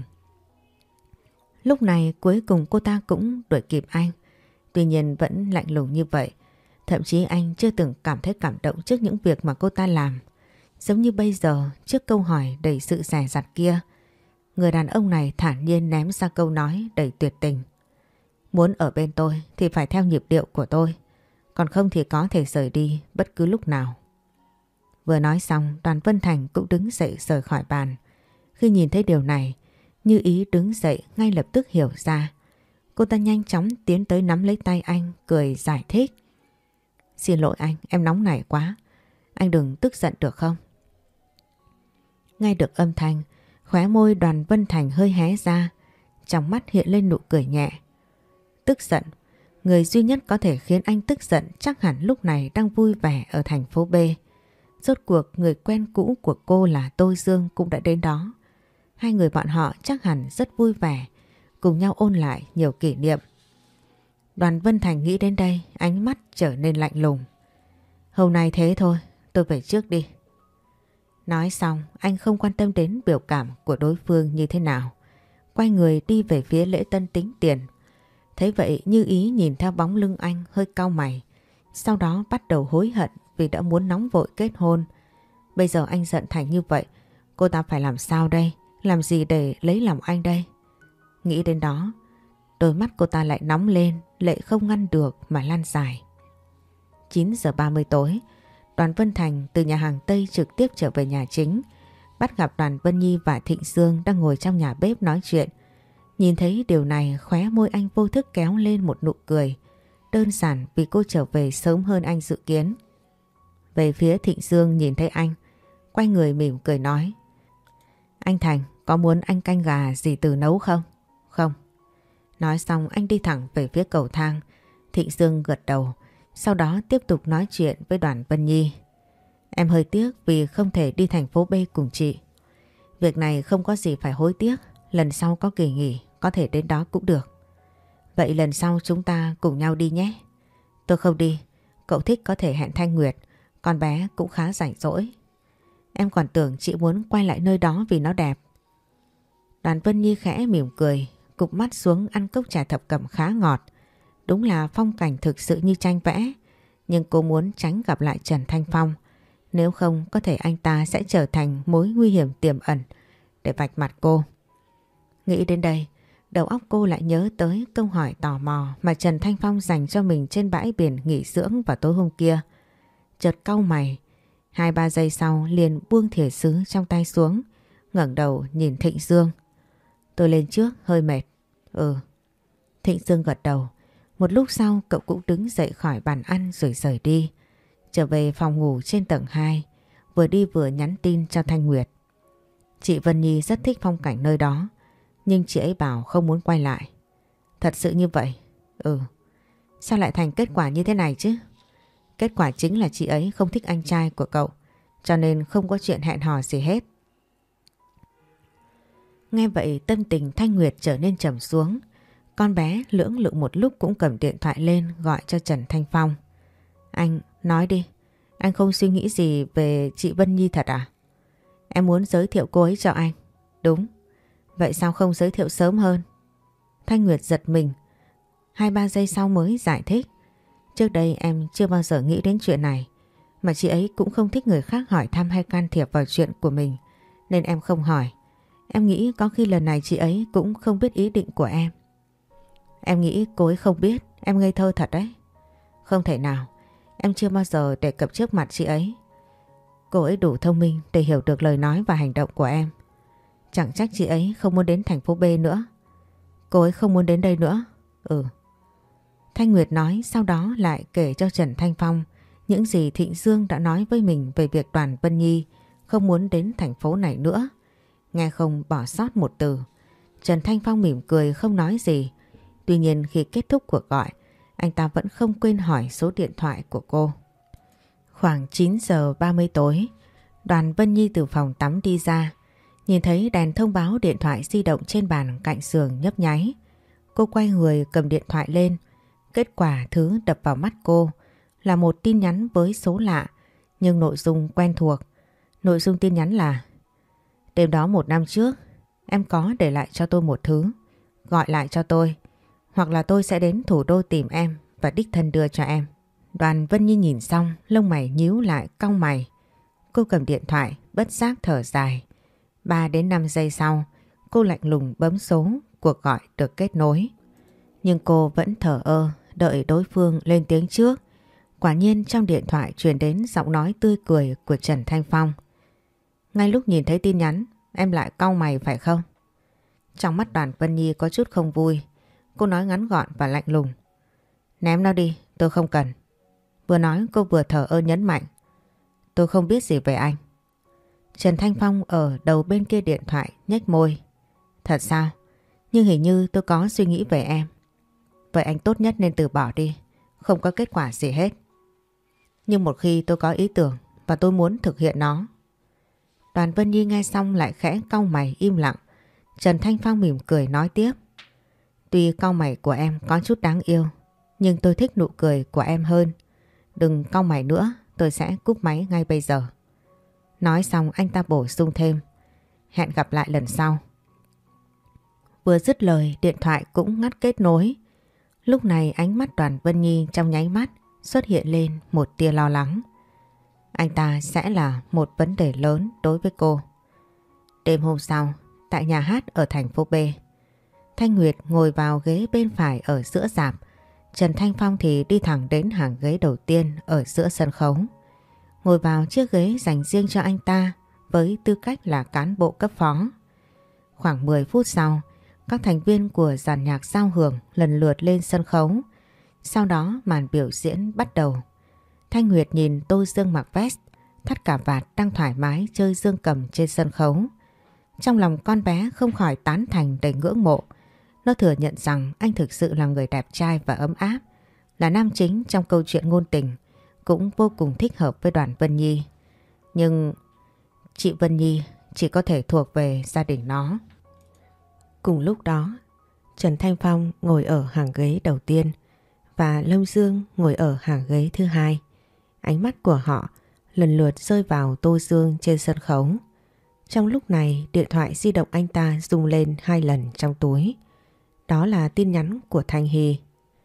Lúc này cuối cùng cô ta cũng đuổi kịp anh. Tuy nhiên vẫn lạnh lùng như vậy. Thậm chí anh chưa từng cảm thấy cảm động trước những việc mà cô ta làm. Giống như bây giờ trước câu hỏi đầy sự dè dặt kia, người đàn ông này thản nhiên ném ra câu nói đầy tuyệt tình: muốn ở bên tôi thì phải theo nhịp điệu của tôi, còn không thì có thể rời đi bất cứ lúc nào. Vừa nói xong, Đoàn Vân Thành cũng đứng dậy rời khỏi bàn. Khi nhìn thấy điều này, Như Ý đứng dậy ngay lập tức hiểu ra. Cô ta nhanh chóng tiến tới nắm lấy tay anh, cười giải thích: xin lỗi anh, em nóng nảy quá. anh đừng tức giận được không? Nghe được âm thanh, khóe môi Đoàn Vân Thành hơi hé ra, trong mắt hiện lên nụ cười nhẹ. Tức giận? Người duy nhất có thể khiến anh tức giận chắc hẳn lúc này đang vui vẻ ở thành phố B. Rốt cuộc người quen cũ của cô là Tô Dương cũng đã đến đó. Hai người bọn họ chắc hẳn rất vui vẻ, cùng nhau ôn lại nhiều kỷ niệm. Đoàn Vân Thành nghĩ đến đây, ánh mắt trở nên lạnh lùng. Hôm nay thế thôi, tôi về trước đi. Nói xong, anh không quan tâm đến biểu cảm của đối phương như thế nào. Quay người đi về phía lễ tân tính tiền. Thấy vậy Như Ý nhìn theo bóng lưng anh hơi cau mày. Sau đó bắt đầu hối hận vì đã muốn nóng vội kết hôn. Bây giờ anh giận thành như vậy, cô ta phải làm sao đây? Làm gì để lấy lòng anh đây? Nghĩ đến đó, đôi mắt cô ta lại nóng lên, lệ không ngăn được mà lan dài. chín giờ ba mươi tối, Đoàn Vân Thành từ nhà hàng Tây trực tiếp trở về nhà chính. Bắt gặp Đoàn Vân Nhi và Thịnh Dương đang ngồi trong nhà bếp nói chuyện. Nhìn thấy điều này, khóe môi anh vô thức kéo lên một nụ cười. Đơn giản vì cô trở về sớm hơn anh dự kiến. Về phía Thịnh Dương nhìn thấy anh, quay người mỉm cười nói. Anh Thành, có muốn anh canh gà gì từ nấu không? Không. Nói xong anh đi thẳng về phía cầu thang. Thịnh Dương gật đầu, sau đó tiếp tục nói chuyện với Đoàn Vân Nhi. Em hơi tiếc vì không thể đi thành phố B cùng chị. Việc này không có gì phải hối tiếc, lần sau có kỳ nghỉ có thể đến đó cũng được. Vậy lần sau chúng ta cùng nhau đi nhé. Tôi không đi, cậu thích có thể hẹn Thanh Nguyệt, con bé cũng khá rảnh rỗi. Em còn tưởng chị muốn quay lại nơi đó vì nó đẹp. Đoàn Vân Nhi khẽ mỉm cười, cụp mắt xuống ăn cốc trà thập cẩm khá ngọt. Đúng là phong cảnh thực sự như tranh vẽ, nhưng cô muốn tránh gặp lại Trần Thanh Phong. Nếu không có thể anh ta sẽ trở thành mối nguy hiểm tiềm ẩn để vạch mặt cô. Nghĩ đến đây, đầu óc cô lại nhớ tới câu hỏi tò mò mà Trần Thanh Phong dành cho mình trên bãi biển nghỉ dưỡng vào tối hôm kia. Chợt cau mày, hai ba giây sau liền buông thìa sứ trong tay xuống, ngẩng đầu nhìn Thịnh Dương. Tôi lên trước, hơi mệt. Ừ. Thịnh Dương gật đầu. Một lúc sau cậu cũng đứng dậy khỏi bàn ăn rồi rời đi. Trở về phòng ngủ trên tầng hai, vừa đi vừa nhắn tin cho Thanh Nguyệt. Chị Vân Nhi rất thích phong cảnh nơi đó, nhưng chị ấy bảo không muốn quay lại. Thật sự như vậy? Ừ. Sao lại thành kết quả như thế này chứ? Kết quả chính là chị ấy không thích anh trai của cậu, cho nên không có chuyện hẹn hò gì hết. Nghe vậy tâm tình Thanh Nguyệt trở nên trầm xuống. Con bé lưỡng lự một lúc cũng cầm điện thoại lên gọi cho Trần Thanh Phong. Anh nói đi, anh không suy nghĩ gì về chị Vân Nhi thật à? Em muốn giới thiệu cô ấy cho anh. Đúng. Vậy sao không giới thiệu sớm hơn? Thanh Nguyệt giật mình. Hai ba giây sau mới giải thích. Trước đây em chưa bao giờ nghĩ đến chuyện này. Mà chị ấy cũng không thích người khác hỏi thăm hay can thiệp vào chuyện của mình, nên em không hỏi. Em nghĩ có khi lần này chị ấy cũng không biết ý định của em. Em nghĩ cô ấy không biết, em ngây thơ thật đấy. Không thể nào, em chưa bao giờ đề cập trước mặt chị ấy. Cô ấy đủ thông minh để hiểu được lời nói và hành động của em. Chẳng trách chị ấy không muốn đến thành phố B nữa. Cô ấy không muốn đến đây nữa. Ừ. Thanh Nguyệt nói, sau đó lại kể cho Trần Thanh Phong những gì Thịnh Dương đã nói với mình về việc Đoàn Vân Nhi không muốn đến thành phố này nữa. Nghe không bỏ sót một từ. Trần Thanh Phong mỉm cười không nói gì. Tuy nhiên khi kết thúc cuộc gọi, anh ta vẫn không quên hỏi số điện thoại của cô. Khoảng chín giờ ba mươi tối, Đoàn Vân Nhi từ phòng tắm đi ra. Nhìn thấy đèn thông báo điện thoại di động trên bàn cạnh giường nhấp nháy. Cô quay người cầm điện thoại lên. Kết quả thứ đập vào mắt cô là một tin nhắn với số lạ, nhưng nội dung quen thuộc. Nội dung tin nhắn là: đêm đó một năm trước, em có để lại cho tôi một thứ. Gọi lại cho tôi, hoặc là tôi sẽ đến thủ đô tìm em và đích thân đưa cho em. Đoàn Vân Nhi nhìn xong, lông mày nhíu lại cau mày. Cô cầm điện thoại, bất giác thở dài. ba đến năm giây sau, cô lạnh lùng bấm số, cuộc gọi được kết nối. Nhưng cô vẫn thở ơ, đợi đối phương lên tiếng trước. Quả nhiên trong điện thoại truyền đến giọng nói tươi cười của Trần Thanh Phong. Ngay lúc nhìn thấy tin nhắn, em lại cau mày phải không? Trong mắt Đoàn Vân Nhi có chút không vui. Cô nói ngắn gọn và lạnh lùng. Ném nó đi, tôi không cần. Vừa nói cô vừa thở ơ nhấn mạnh. tôi không biết gì về anh. Trần Thanh Phong ở đầu bên kia điện thoại nhếch môi. Thật sao? Nhưng hình như tôi có suy nghĩ về em. Vậy anh tốt nhất nên từ bỏ đi. Không có kết quả gì hết. Nhưng một khi tôi có ý tưởng và tôi muốn thực hiện nó. Đoàn Vân Nhi nghe xong lại khẽ cau mày im lặng. Trần Thanh Phong mỉm cười nói tiếp. Tuy cau mày của em có chút đáng yêu, nhưng tôi thích nụ cười của em hơn. Đừng cau mày nữa, tôi sẽ cúp máy ngay bây giờ. Nói xong anh ta bổ sung thêm. Hẹn gặp lại lần sau. Vừa dứt lời điện thoại cũng ngắt kết nối. Lúc này ánh mắt Đoàn Vân Nhi trong nháy mắt xuất hiện lên một tia lo lắng. Anh ta sẽ là một vấn đề lớn đối với cô. Đêm hôm sau, tại nhà hát ở thành phố B, Thanh Nguyệt ngồi vào ghế bên phải ở giữa rạp. Trần Thanh Phong thì đi thẳng đến hàng ghế đầu tiên ở giữa sân khấu. Ngồi vào chiếc ghế dành riêng cho anh ta với tư cách là cán bộ cấp phó. Khoảng mười phút sau, các thành viên của dàn nhạc giao hưởng lần lượt lên sân khấu. Sau đó màn biểu diễn bắt đầu. Thanh Nguyệt nhìn Tô Dương mặc vest, thắt cà vạt đang thoải mái chơi dương cầm trên sân khấu. Trong lòng con bé không khỏi tán thành đầy ngưỡng mộ. Nó thừa nhận rằng anh thực sự là người đẹp trai và ấm áp, là nam chính trong câu chuyện ngôn tình, cũng vô cùng thích hợp với Đoàn Vân Nhi. Nhưng chị Vân Nhi chỉ có thể thuộc về gia đình nó. Cùng lúc đó, Trần Thanh Phong ngồi ở hàng ghế đầu tiên và Lâm Dương ngồi ở hàng ghế thứ hai. Ánh mắt của họ lần lượt rơi vào Tô Dương trên sân khấu. Trong lúc này, điện thoại di động anh ta rung lên hai lần trong túi. Đó là tin nhắn của Thanh Hy.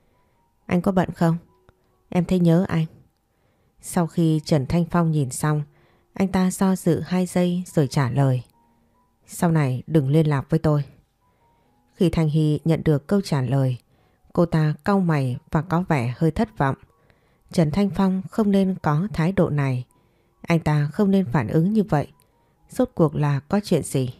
Anh có bận không? Em thấy nhớ anh. Sau khi Trần Thanh Phong nhìn xong, anh ta do dự hai giây rồi trả lời. Sau này đừng liên lạc với tôi. Khi Thanh Hy nhận được câu trả lời, cô ta cau mày và có vẻ hơi thất vọng. Trần Thanh Phong không nên có thái độ này. Anh ta không nên phản ứng như vậy. Rốt cuộc là có chuyện gì?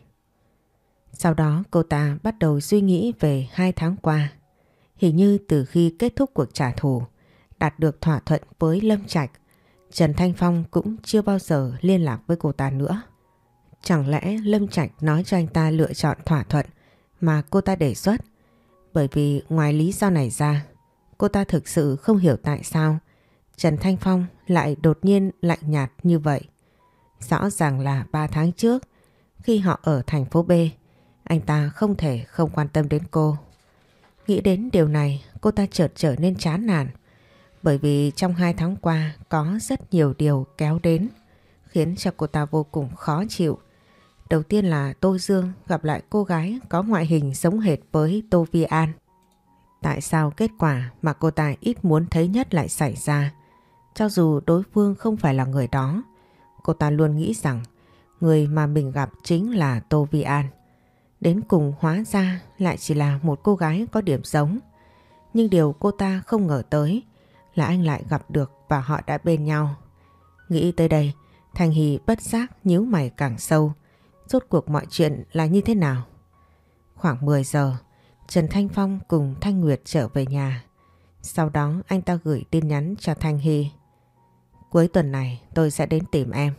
Sau đó cô ta bắt đầu suy nghĩ về hai tháng qua. Hình như từ khi kết thúc cuộc trả thù, đạt được thỏa thuận với Lâm Trạch, Trần Thanh Phong cũng chưa bao giờ liên lạc với cô ta nữa. Chẳng lẽ Lâm Trạch nói cho anh ta lựa chọn thỏa thuận mà cô ta đề xuất? Bởi vì ngoài lý do này ra, cô ta thực sự không hiểu tại sao Trần Thanh Phong lại đột nhiên lạnh nhạt như vậy. Rõ ràng là ba tháng trước, khi họ ở thành phố B, anh ta không thể không quan tâm đến cô. Nghĩ đến điều này, cô ta chợt trở nên chán nản. Bởi vì trong hai tháng qua có rất nhiều điều kéo đến, khiến cho cô ta vô cùng khó chịu. Đầu tiên là Tô Dương gặp lại cô gái có ngoại hình giống hệt với Tô Vi An. Tại sao kết quả mà cô ta ít muốn thấy nhất lại xảy ra? Cho dù đối phương không phải là người đó, cô ta luôn nghĩ rằng người mà mình gặp chính là Tô Vi An. Đến cùng hóa ra lại chỉ là một cô gái có điểm giống. Nhưng điều cô ta không ngờ tới là anh lại gặp được và họ đã bên nhau. Nghĩ tới đây, Thanh Hy bất giác nhíu mày càng sâu. Rốt cuộc mọi chuyện là như thế nào? Khoảng mười giờ, Trần Thanh Phong cùng Thanh Nguyệt trở về nhà. Sau đó anh ta gửi tin nhắn cho Thanh Hy. Cuối tuần này tôi sẽ đến tìm em.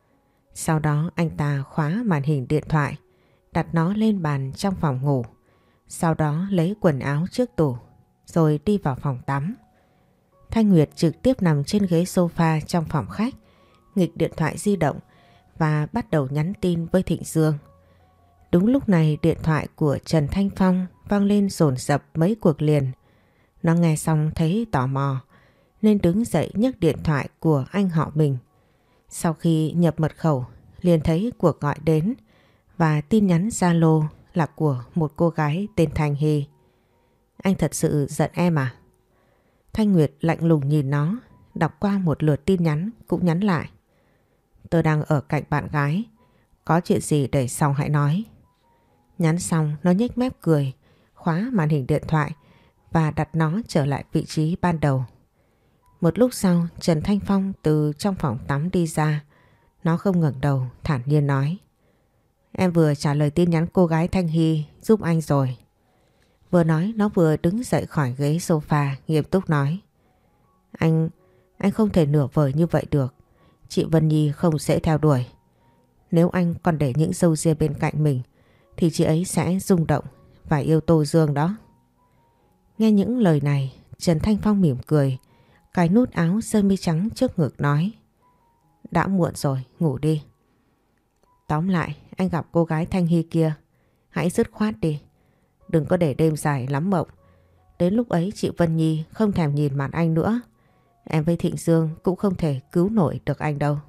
Sau đó anh ta khóa màn hình điện thoại, đặt nó lên bàn trong phòng ngủ. Sau đó lấy quần áo trước tủ, rồi đi vào phòng tắm. Thanh Nguyệt trực tiếp nằm trên ghế sofa trong phòng khách, nghịch điện thoại di động và bắt đầu nhắn tin với Thịnh Dương. Đúng lúc này điện thoại của Trần Thanh Phong vang lên dồn dập mấy cuộc liền. Nó nghe xong thấy tò mò nên đứng dậy nhấc điện thoại của anh họ mình. Sau khi nhập mật khẩu liền thấy cuộc gọi đến và tin nhắn Zalo là của một cô gái tên Thanh Hy. Anh thật sự giận em à? Thanh Nguyệt lạnh lùng nhìn nó, đọc qua một lượt tin nhắn cũng nhắn lại. Tôi đang ở cạnh bạn gái, có chuyện gì để sau hãy nói. Nhắn xong nó nhếch mép cười, khóa màn hình điện thoại và đặt nó trở lại vị trí ban đầu. Một lúc sau Trần Thanh Phong từ trong phòng tắm đi ra. Nó không ngẩng đầu, thản nhiên nói. Em vừa trả lời tin nhắn cô gái Thanh Hy giúp anh rồi. Vừa nói nó vừa đứng dậy khỏi ghế sofa, nghiêm túc nói. Anh, anh không thể nửa vời như vậy được. chị Vân Nhi không sẽ theo đuổi. Nếu anh còn để những râu ria bên cạnh mình thì chị ấy sẽ rung động và yêu Tô Dương đó. Nghe những lời này, Trần Thanh Phong mỉm cười, cài nút áo sơ mi trắng trước ngực nói: đã muộn rồi, ngủ đi. Tóm lại, anh gặp cô gái Thanh Hy kia, hãy dứt khoát đi. Đừng có để đêm dài lắm mộng. Đến lúc ấy chị Vân Nhi không thèm nhìn mặt anh nữa. Em với Thịnh Dương cũng không thể cứu nổi được anh đâu.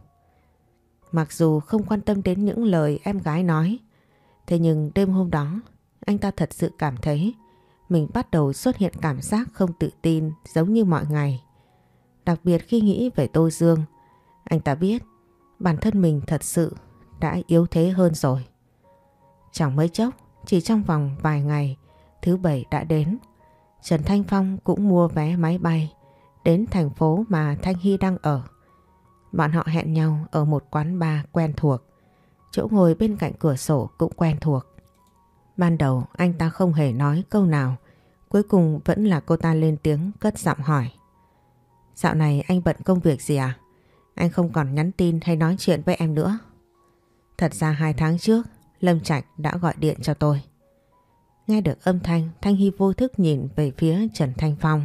Mặc dù không quan tâm đến những lời em gái nói, thế nhưng đêm hôm đó anh ta thật sự cảm thấy mình bắt đầu xuất hiện cảm giác không tự tin giống như mọi ngày. Đặc biệt khi nghĩ về Tô Dương, anh ta biết bản thân mình thật sự đã yếu thế hơn rồi. Chẳng mấy chốc, chỉ trong vòng vài ngày, thứ Bảy đã đến. Trần Thanh Phong cũng mua vé máy bay đến thành phố mà Thanh Hy đang ở. Bọn họ hẹn nhau ở một quán bar quen thuộc. Chỗ ngồi bên cạnh cửa sổ cũng quen thuộc. Ban đầu anh ta không hề nói câu nào. Cuối cùng vẫn là cô ta lên tiếng cất giọng hỏi: dạo này anh bận công việc gì à? Anh không còn nhắn tin hay nói chuyện với em nữa. Thật ra hai tháng trước Lâm Trạch đã gọi điện cho tôi. Nghe được âm thanh, Thanh Hy vô thức nhìn về phía Trần Thanh Phong.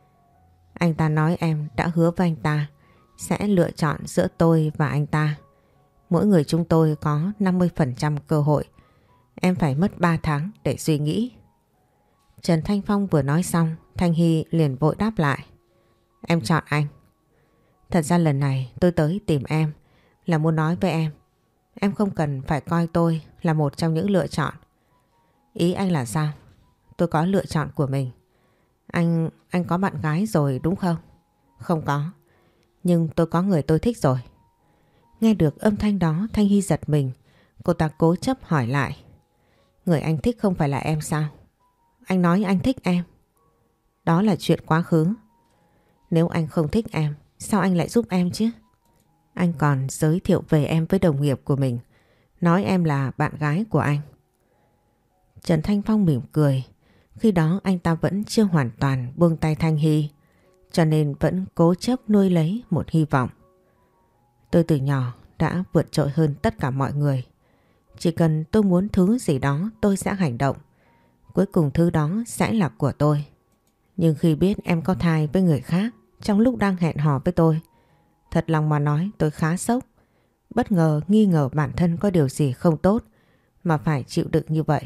Anh ta nói em đã hứa với anh ta sẽ lựa chọn giữa tôi và anh ta. Mỗi người chúng tôi có năm mươi phần trăm cơ hội. Em phải mất ba tháng để suy nghĩ. Trần Thanh Phong vừa nói xong, Thanh Hy liền vội đáp lại: em chọn anh. Thật ra lần này tôi tới tìm em là muốn nói với em, em không cần phải coi tôi là một trong những lựa chọn. Ý anh là sao? Tôi có lựa chọn của mình. Anh, anh có bạn gái rồi đúng không? Không có. Nhưng tôi có người tôi thích rồi. Nghe được âm thanh đó, Thanh Hy giật mình. Cô ta cố chấp hỏi lại: người anh thích không phải là em sao? Anh nói anh thích em. Đó là chuyện quá khứ. Nếu anh không thích em, sao anh lại giúp em chứ? Anh còn giới thiệu về em với đồng nghiệp của mình, nói em là bạn gái của anh. Trần Thanh Phong mỉm cười. Khi đó anh ta vẫn chưa hoàn toàn buông tay Thanh Hy, cho nên vẫn cố chấp nuôi lấy một hy vọng. Tôi từ nhỏ đã vượt trội hơn tất cả mọi người. Chỉ cần tôi muốn thứ gì đó tôi sẽ hành động. Cuối cùng thứ đó sẽ là của tôi. Nhưng khi biết em có thai với người khác trong lúc đang hẹn hò với tôi, thật lòng mà nói tôi khá sốc. Bất ngờ nghi ngờ bản thân có điều gì không tốt mà phải chịu đựng như vậy.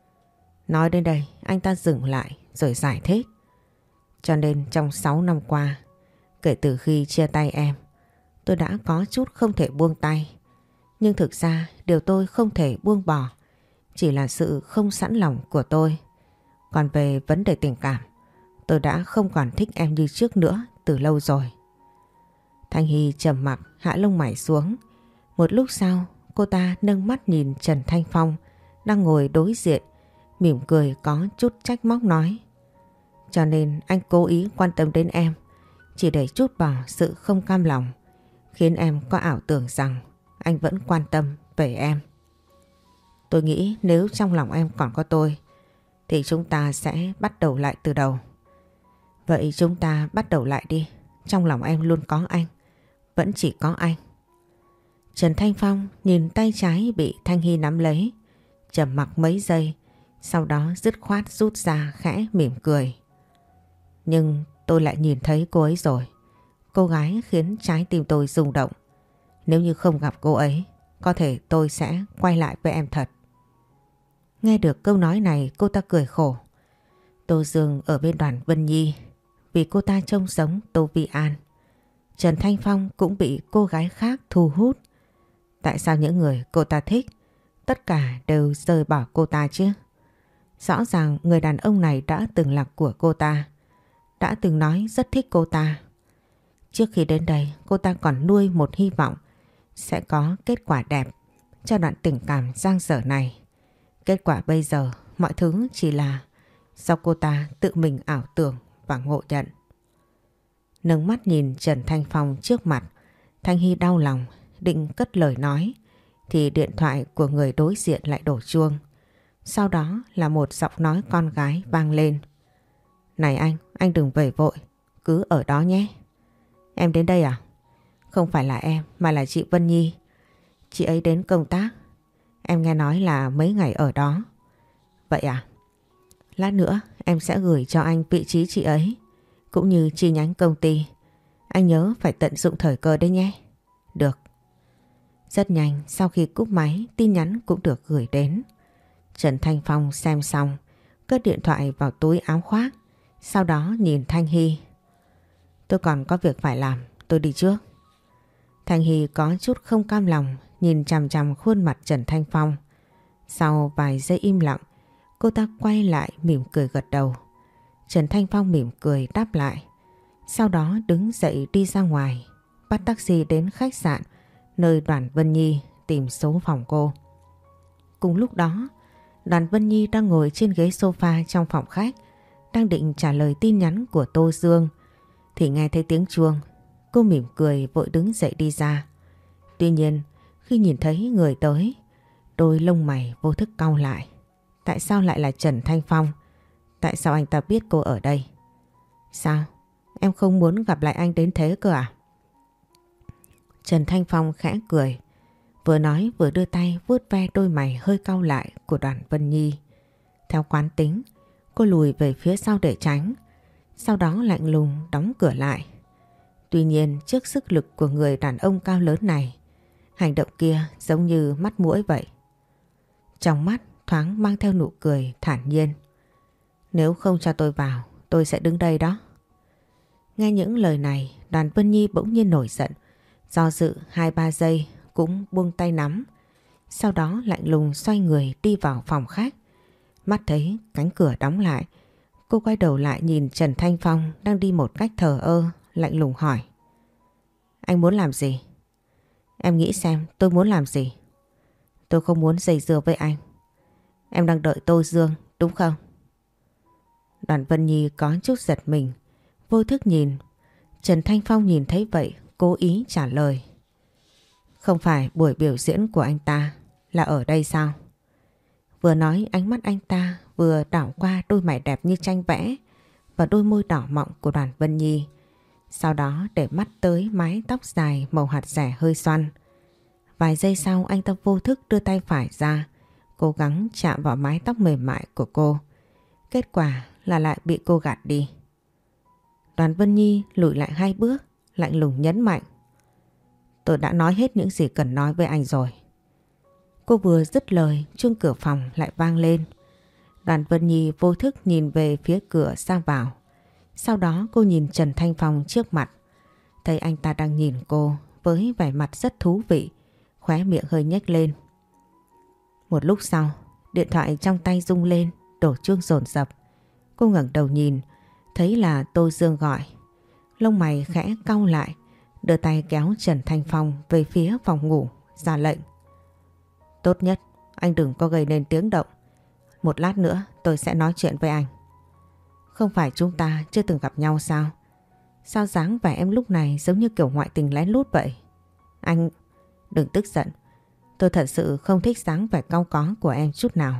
Nói đến đây anh ta dừng lại rồi giải thích. Cho nên trong sáu năm qua, kể từ khi chia tay em, tôi đã có chút không thể buông tay. Nhưng thực ra điều tôi không thể buông bỏ chỉ là sự không sẵn lòng của tôi. Còn về vấn đề tình cảm, tôi đã không còn thích em như trước nữa từ lâu rồi. Thanh Hy trầm mặc hạ lông mày xuống. Một lúc sau cô ta nâng mắt nhìn Trần Thanh Phong đang ngồi đối diện, mỉm cười có chút trách móc nói: cho nên anh cố ý quan tâm đến em chỉ để trút bỏ sự không cam lòng, khiến em có ảo tưởng rằng anh vẫn quan tâm về em. Tôi nghĩ nếu trong lòng em còn có tôi thì chúng ta sẽ bắt đầu lại từ đầu. Vậy chúng ta bắt đầu lại đi. Trong lòng em luôn có anh, vẫn chỉ có anh. Trần Thanh Phong nhìn tay trái bị Thanh Hy nắm lấy, trầm mặc mấy giây, sau đó dứt khoát rút ra khẽ mỉm cười. Nhưng tôi lại nhìn thấy cô ấy rồi. Cô gái khiến trái tim tôi rung động. Nếu như không gặp cô ấy, có thể tôi sẽ quay lại với em thật. Nghe được câu nói này cô ta cười khổ. Tô Dương ở bên đoàn Vân Nhi vì cô ta trông giống Tô Vi An. Trần Thanh Phong cũng bị cô gái khác thu hút. Tại sao những người cô ta thích tất cả đều rời bỏ cô ta chứ? Rõ ràng người đàn ông này đã từng là của cô ta, đã từng nói rất thích cô ta. Trước khi đến đây cô ta còn nuôi một hy vọng sẽ có kết quả đẹp cho đoạn tình cảm dang dở này. Kết quả bây giờ mọi thứ chỉ là do cô ta tự mình ảo tưởng và ngộ nhận. Nâng mắt nhìn Trần Thanh Phong trước mặt, Thanh Hy đau lòng định cất lời nói thì điện thoại của người đối diện lại đổ chuông. Sau đó là một giọng nói con gái vang lên. Này anh, anh đừng về vội, cứ ở đó nhé. Em đến đây à? Không phải là em mà là chị Vân Nhi. Chị ấy đến công tác. Em nghe nói là mấy ngày ở đó. Vậy à? Lát nữa em sẽ gửi cho anh vị trí chị ấy cũng như chi nhánh công ty. Anh nhớ phải tận dụng thời cơ đấy nhé. Được. Rất nhanh sau khi cúp máy, tin nhắn cũng được gửi đến. Trần Thanh Phong xem xong, cất điện thoại vào túi áo khoác. Sau đó nhìn Thanh Hy. Tôi còn có việc phải làm, tôi đi trước. Thanh Hy có chút không cam lòng nhìn chằm chằm khuôn mặt Trần Thanh Phong. Sau vài giây im lặng, cô ta quay lại mỉm cười gật đầu. Trần Thanh Phong mỉm cười đáp lại. Sau đó đứng dậy đi ra ngoài, bắt taxi đến khách sạn nơi Đoàn Vân Nhi tìm số phòng cô. Cùng lúc đó, Đoàn Vân Nhi đang ngồi trên ghế sofa trong phòng khách, đang định trả lời tin nhắn của Tô Dương thì nghe thấy tiếng chuông. Cô mỉm cười vội đứng dậy đi ra. Tuy nhiên khi nhìn thấy người tới, đôi lông mày vô thức cau lại. Tại sao lại là Trần Thanh Phong? Tại sao anh ta biết cô ở đây? Sao? Em không muốn gặp lại anh đến thế cơ à? Trần Thanh Phong khẽ cười, vừa nói vừa đưa tay vuốt ve đôi mày hơi cau lại của Đoàn Vân Nhi. Theo quán tính, cô lùi về phía sau để tránh, sau đó lạnh lùng đóng cửa lại. Tuy nhiên trước sức lực của người đàn ông cao lớn này, hành động kia giống như mắt muỗi vậy. Trong mắt thoáng mang theo nụ cười thản nhiên. Nếu không cho tôi vào, tôi sẽ đứng đây đó. Nghe những lời này, Đoàn Vân Nhi bỗng nhiên nổi giận, do dự hai ba giây cũng buông tay nắm. Sau đó lạnh lùng xoay người đi vào phòng khách. Mắt thấy cánh cửa đóng lại, cô quay đầu lại nhìn Trần Thanh Phong đang đi một cách thờ ơ, lạnh lùng hỏi. Anh muốn làm gì? Em nghĩ xem tôi muốn làm gì? Tôi không muốn dây dưa với anh. Em đang đợi Tô Dương đúng không? Đoàn Vân Nhi có chút giật mình, vô thức nhìn. Trần Thanh Phong nhìn thấy vậy, cố ý trả lời. Không phải buổi biểu diễn của anh ta là ở đây sao? Vừa nói ánh mắt anh ta vừa đảo qua đôi mày đẹp như tranh vẽ và đôi môi đỏ mọng của Đoàn Vân Nhi. Sau đó để mắt tới mái tóc dài màu hạt rẻ hơi xoăn. Vài giây sau anh ta vô thức đưa tay phải ra, cố gắng chạm vào mái tóc mềm mại của cô. Kết quả là lại bị cô gạt đi. Đoàn Vân Nhi lùi lại hai bước, lạnh lùng nhấn mạnh. Tôi đã nói hết những gì cần nói với anh rồi. Cô vừa dứt lời, chuông cửa phòng lại vang lên. Đoàn Vân Nhi vô thức nhìn về phía cửa ra vào. Sau đó cô nhìn Trần Thanh Phong trước mặt. Thấy anh ta đang nhìn cô với vẻ mặt rất thú vị, khóe miệng hơi nhếch lên. Một lúc sau, điện thoại trong tay rung lên, đổ chuông dồn dập. Cô ngẩng đầu nhìn, thấy là Tô Dương gọi. Lông mày khẽ cau lại, đưa tay kéo Trần Thanh Phong về phía phòng ngủ, ra lệnh. Tốt nhất, anh đừng có gây nên tiếng động. Một lát nữa tôi sẽ nói chuyện với anh. Không phải chúng ta chưa từng gặp nhau sao? Sao dáng vẻ em lúc này giống như kiểu ngoại tình lén lút vậy? Anh, đừng tức giận. Tôi thật sự không thích dáng vẻ cau có của em chút nào.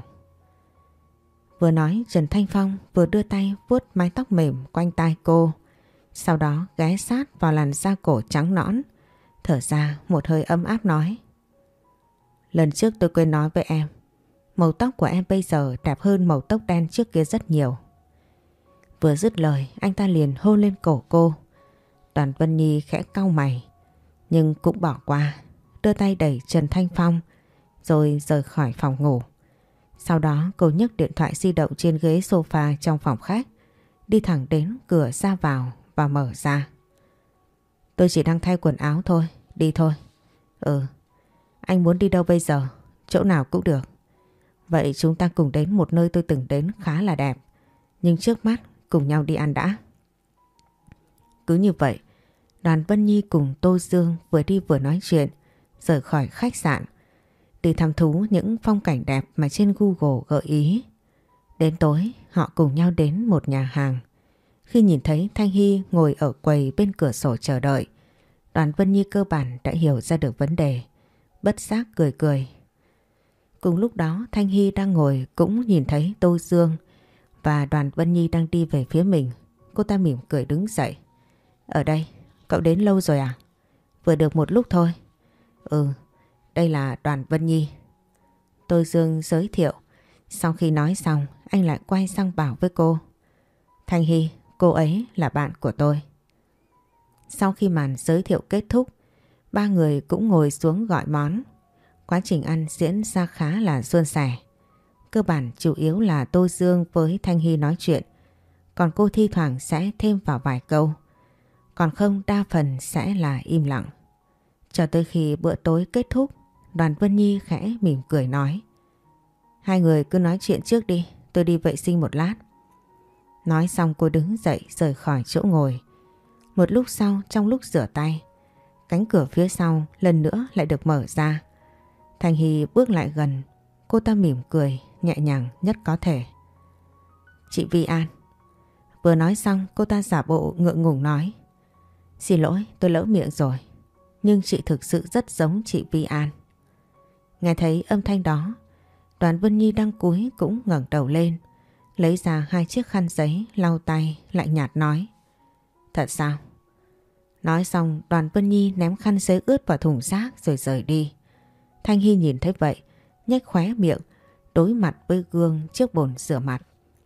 Vừa nói Trần Thanh Phong vừa đưa tay vuốt mái tóc mềm quanh tai cô. Sau đó ghé sát vào làn da cổ trắng nõn, thở ra một hơi ấm áp nói. Lần trước tôi quên nói với em, màu tóc của em bây giờ đẹp hơn màu tóc đen trước kia rất nhiều. Vừa dứt lời anh ta liền hôn lên cổ cô. Đoàn Vân Nhi khẽ cau mày nhưng cũng bỏ qua, đưa tay đẩy Trần Thanh Phong rồi rời khỏi phòng ngủ. Sau đó cô nhấc điện thoại di động trên ghế sofa trong phòng khách, đi thẳng đến cửa ra vào và mở ra. Tôi chỉ đang thay quần áo thôi, đi thôi. Ừ, anh muốn đi đâu bây giờ? Chỗ nào cũng được. Vậy chúng ta cùng đến một nơi tôi từng đến khá là đẹp, nhưng trước mắt cùng nhau đi ăn đã. Cứ như vậy, Đoàn Vân Nhi cùng Tô Dương vừa đi vừa nói chuyện, rời khỏi khách sạn, đi thăm thú những phong cảnh đẹp mà trên Google gợi ý. Đến tối, họ cùng nhau đến một nhà hàng. Khi nhìn thấy Thanh Hy ngồi ở quầy bên cửa sổ chờ đợi, Đoàn Vân Nhi cơ bản đã hiểu ra được vấn đề, bất giác cười cười. Cùng lúc đó Thanh Hy đang ngồi cũng nhìn thấy Tô Dương và Đoàn Vân Nhi đang đi về phía mình. Cô ta mỉm cười đứng dậy. Ở đây, cậu đến lâu rồi à? Vừa được một lúc thôi. Ừ, đây là Đoàn Vân Nhi. Tô Dương giới thiệu. Sau khi nói xong, anh lại quay sang bảo với cô. Thanh Hy, cô ấy là bạn của tôi. Sau khi màn giới thiệu kết thúc, ba người cũng ngồi xuống gọi món. Quá trình ăn diễn ra khá là suôn sẻ. Cơ bản chủ yếu là Tô Dương với Thanh Hy nói chuyện, còn cô thi thoảng sẽ thêm vào vài câu. Còn không, đa phần sẽ là im lặng. Cho tới khi bữa tối kết thúc, Đoàn Vân Nhi khẽ mỉm cười nói. Hai người cứ nói chuyện trước đi, tôi đi vệ sinh một lát. Nói xong cô đứng dậy rời khỏi chỗ ngồi. Một lúc sau, trong lúc rửa tay, cánh cửa phía sau lần nữa lại được mở ra. Thanh Hy bước lại gần, cô ta mỉm cười nhẹ nhàng nhất có thể. Chị Vi An. Vừa nói xong cô ta giả bộ ngượng ngùng nói. Xin lỗi, tôi lỡ miệng rồi, nhưng chị thực sự rất giống chị Vi An. Nghe thấy âm thanh đó, Đoàn Vân Nhi đang cúi cũng ngẩng đầu lên, lấy ra hai chiếc khăn giấy lau tay, lạnh nhạt nói. Thật sao? Nói xong Đoàn Vân Nhi ném khăn giấy ướt vào thùng rác rồi rời đi. Thanh Hy nhìn thấy vậy, nhếch khóe miệng, đối mặt với gương trước bồn rửa mặt.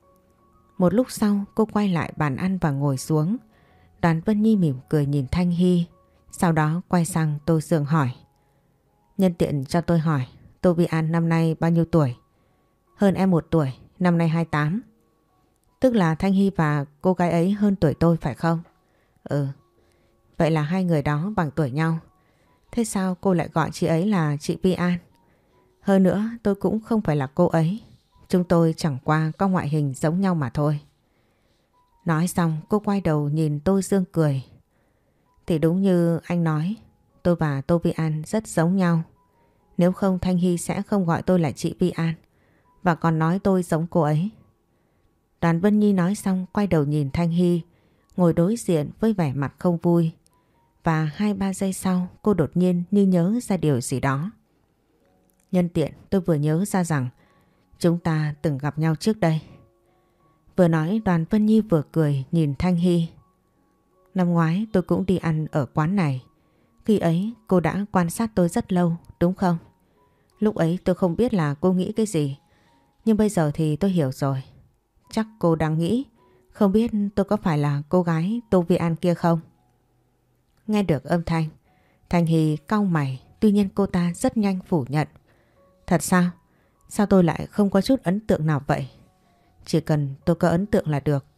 Một lúc sau cô quay lại bàn ăn và ngồi xuống. Đoàn Vân Nhi mỉm cười nhìn Thanh Hy, sau đó quay sang Tô Dương hỏi. Nhân tiện cho tôi hỏi, Tô Vi An năm nay bao nhiêu tuổi? Hơn em một tuổi, năm nay hai mươi tám. Tức là Thanh Hy và cô gái ấy hơn tuổi tôi phải không? Ừ. Vậy là hai người đó bằng tuổi nhau. Thế sao cô lại gọi chị ấy là chị Vi An? Hơn nữa tôi cũng không phải là cô ấy. Chúng tôi chẳng qua có ngoại hình giống nhau mà thôi. Nói xong cô quay đầu nhìn Tô Dương cười. Thì đúng như anh nói, tôi và Tô Vi An rất giống nhau. Nếu không Thanh Hy sẽ không gọi tôi là chị Vi An và còn nói tôi giống cô ấy. Đoàn Vân Nhi nói xong quay đầu nhìn Thanh Hy, ngồi đối diện với vẻ mặt không vui. Và hai ba giây sau cô đột nhiên như nhớ ra điều gì đó. Nhân tiện tôi vừa nhớ ra rằng chúng ta từng gặp nhau trước đây. Vừa nói Đoàn Vân Nhi vừa cười nhìn Thanh Hy. Năm ngoái tôi cũng đi ăn ở quán này. Khi ấy cô đã quan sát tôi rất lâu đúng không? Lúc ấy tôi không biết là cô nghĩ cái gì, nhưng bây giờ thì tôi hiểu rồi. Chắc cô đang nghĩ không biết tôi có phải là cô gái Tô Vi An kia không? Nghe được âm thanh, Thanh Hy cau mày, tuy nhiên cô ta rất nhanh phủ nhận. Thật sao? Sao tôi lại không có chút ấn tượng nào vậy? Chỉ cần tôi có ấn tượng là được.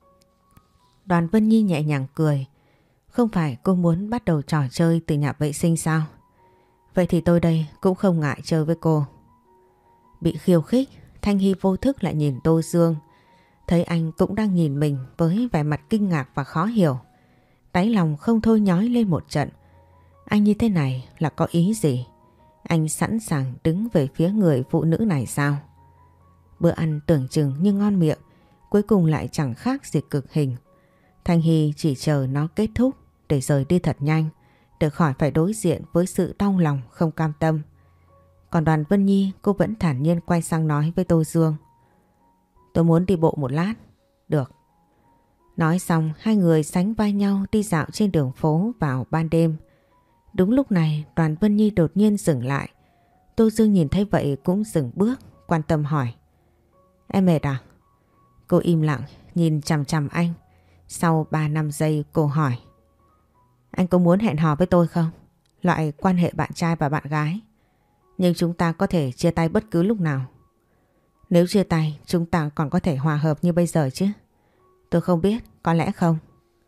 Đoàn Vân Nhi nhẹ nhàng cười. Không phải cô muốn bắt đầu trò chơi từ nhà vệ sinh sao? Vậy thì tôi đây cũng không ngại chơi với cô. Bị khiêu khích, Thanh Hy vô thức lại nhìn Tô Dương. Thấy anh cũng đang nhìn mình với vẻ mặt kinh ngạc và khó hiểu. Đáy lòng không thôi nhói lên một trận. Anh như thế này là có ý gì? Anh sẵn sàng đứng về phía người phụ nữ này sao? Bữa ăn tưởng chừng như ngon miệng, cuối cùng lại chẳng khác gì cực hình. Thanh Hy chỉ chờ nó kết thúc để rời đi thật nhanh, để khỏi phải đối diện với sự đau lòng không cam tâm. Còn Đoàn Vân Nhi, cô vẫn thản nhiên quay sang nói với Tô Dương. Tôi muốn đi bộ một lát. Được. Nói xong hai người sánh vai nhau đi dạo trên đường phố vào ban đêm. Đúng lúc này Đoàn Vân Nhi đột nhiên dừng lại. Tô Dương nhìn thấy vậy cũng dừng bước, quan tâm hỏi. Em mệt à? Cô im lặng nhìn chằm chằm anh. Sau ba năm giây cô hỏi. Anh có muốn hẹn hò với tôi không? Loại quan hệ bạn trai và bạn gái. Nhưng chúng ta có thể chia tay bất cứ lúc nào. Nếu chia tay chúng ta còn có thể hòa hợp như bây giờ chứ? Tôi không biết, có lẽ không.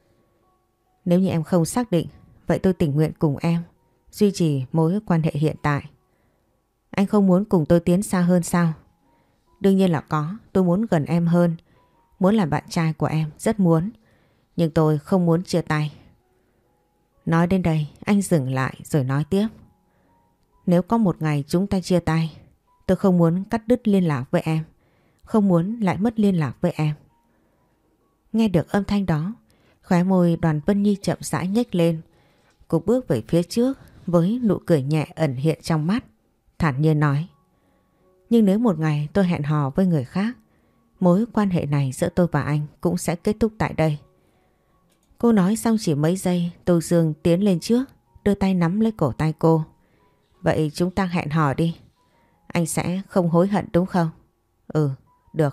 Nếu như em không xác định, vậy tôi tình nguyện cùng em duy trì mối quan hệ hiện tại. Anh không muốn cùng tôi tiến xa hơn sao? Đương nhiên là có, tôi muốn gần em hơn. Muốn làm bạn trai của em, rất muốn. Nhưng tôi không muốn chia tay. Nói đến đây, anh dừng lại rồi nói tiếp. Nếu có một ngày chúng ta chia tay, tôi không muốn cắt đứt liên lạc với em. Không muốn lại mất liên lạc với em. Nghe được âm thanh đó, khóe môi Đoàn Vân Nhi chậm rãi nhếch lên. Cô bước về phía trước với nụ cười nhẹ ẩn hiện trong mắt, thản nhiên nói. Nhưng nếu một ngày tôi hẹn hò với người khác, mối quan hệ này giữa tôi và anh cũng sẽ kết thúc tại đây. Cô nói xong chỉ mấy giây, Tô Dương tiến lên trước, đưa tay nắm lấy cổ tay cô. Vậy chúng ta hẹn hò đi. Anh sẽ không hối hận đúng không? Ừ, được.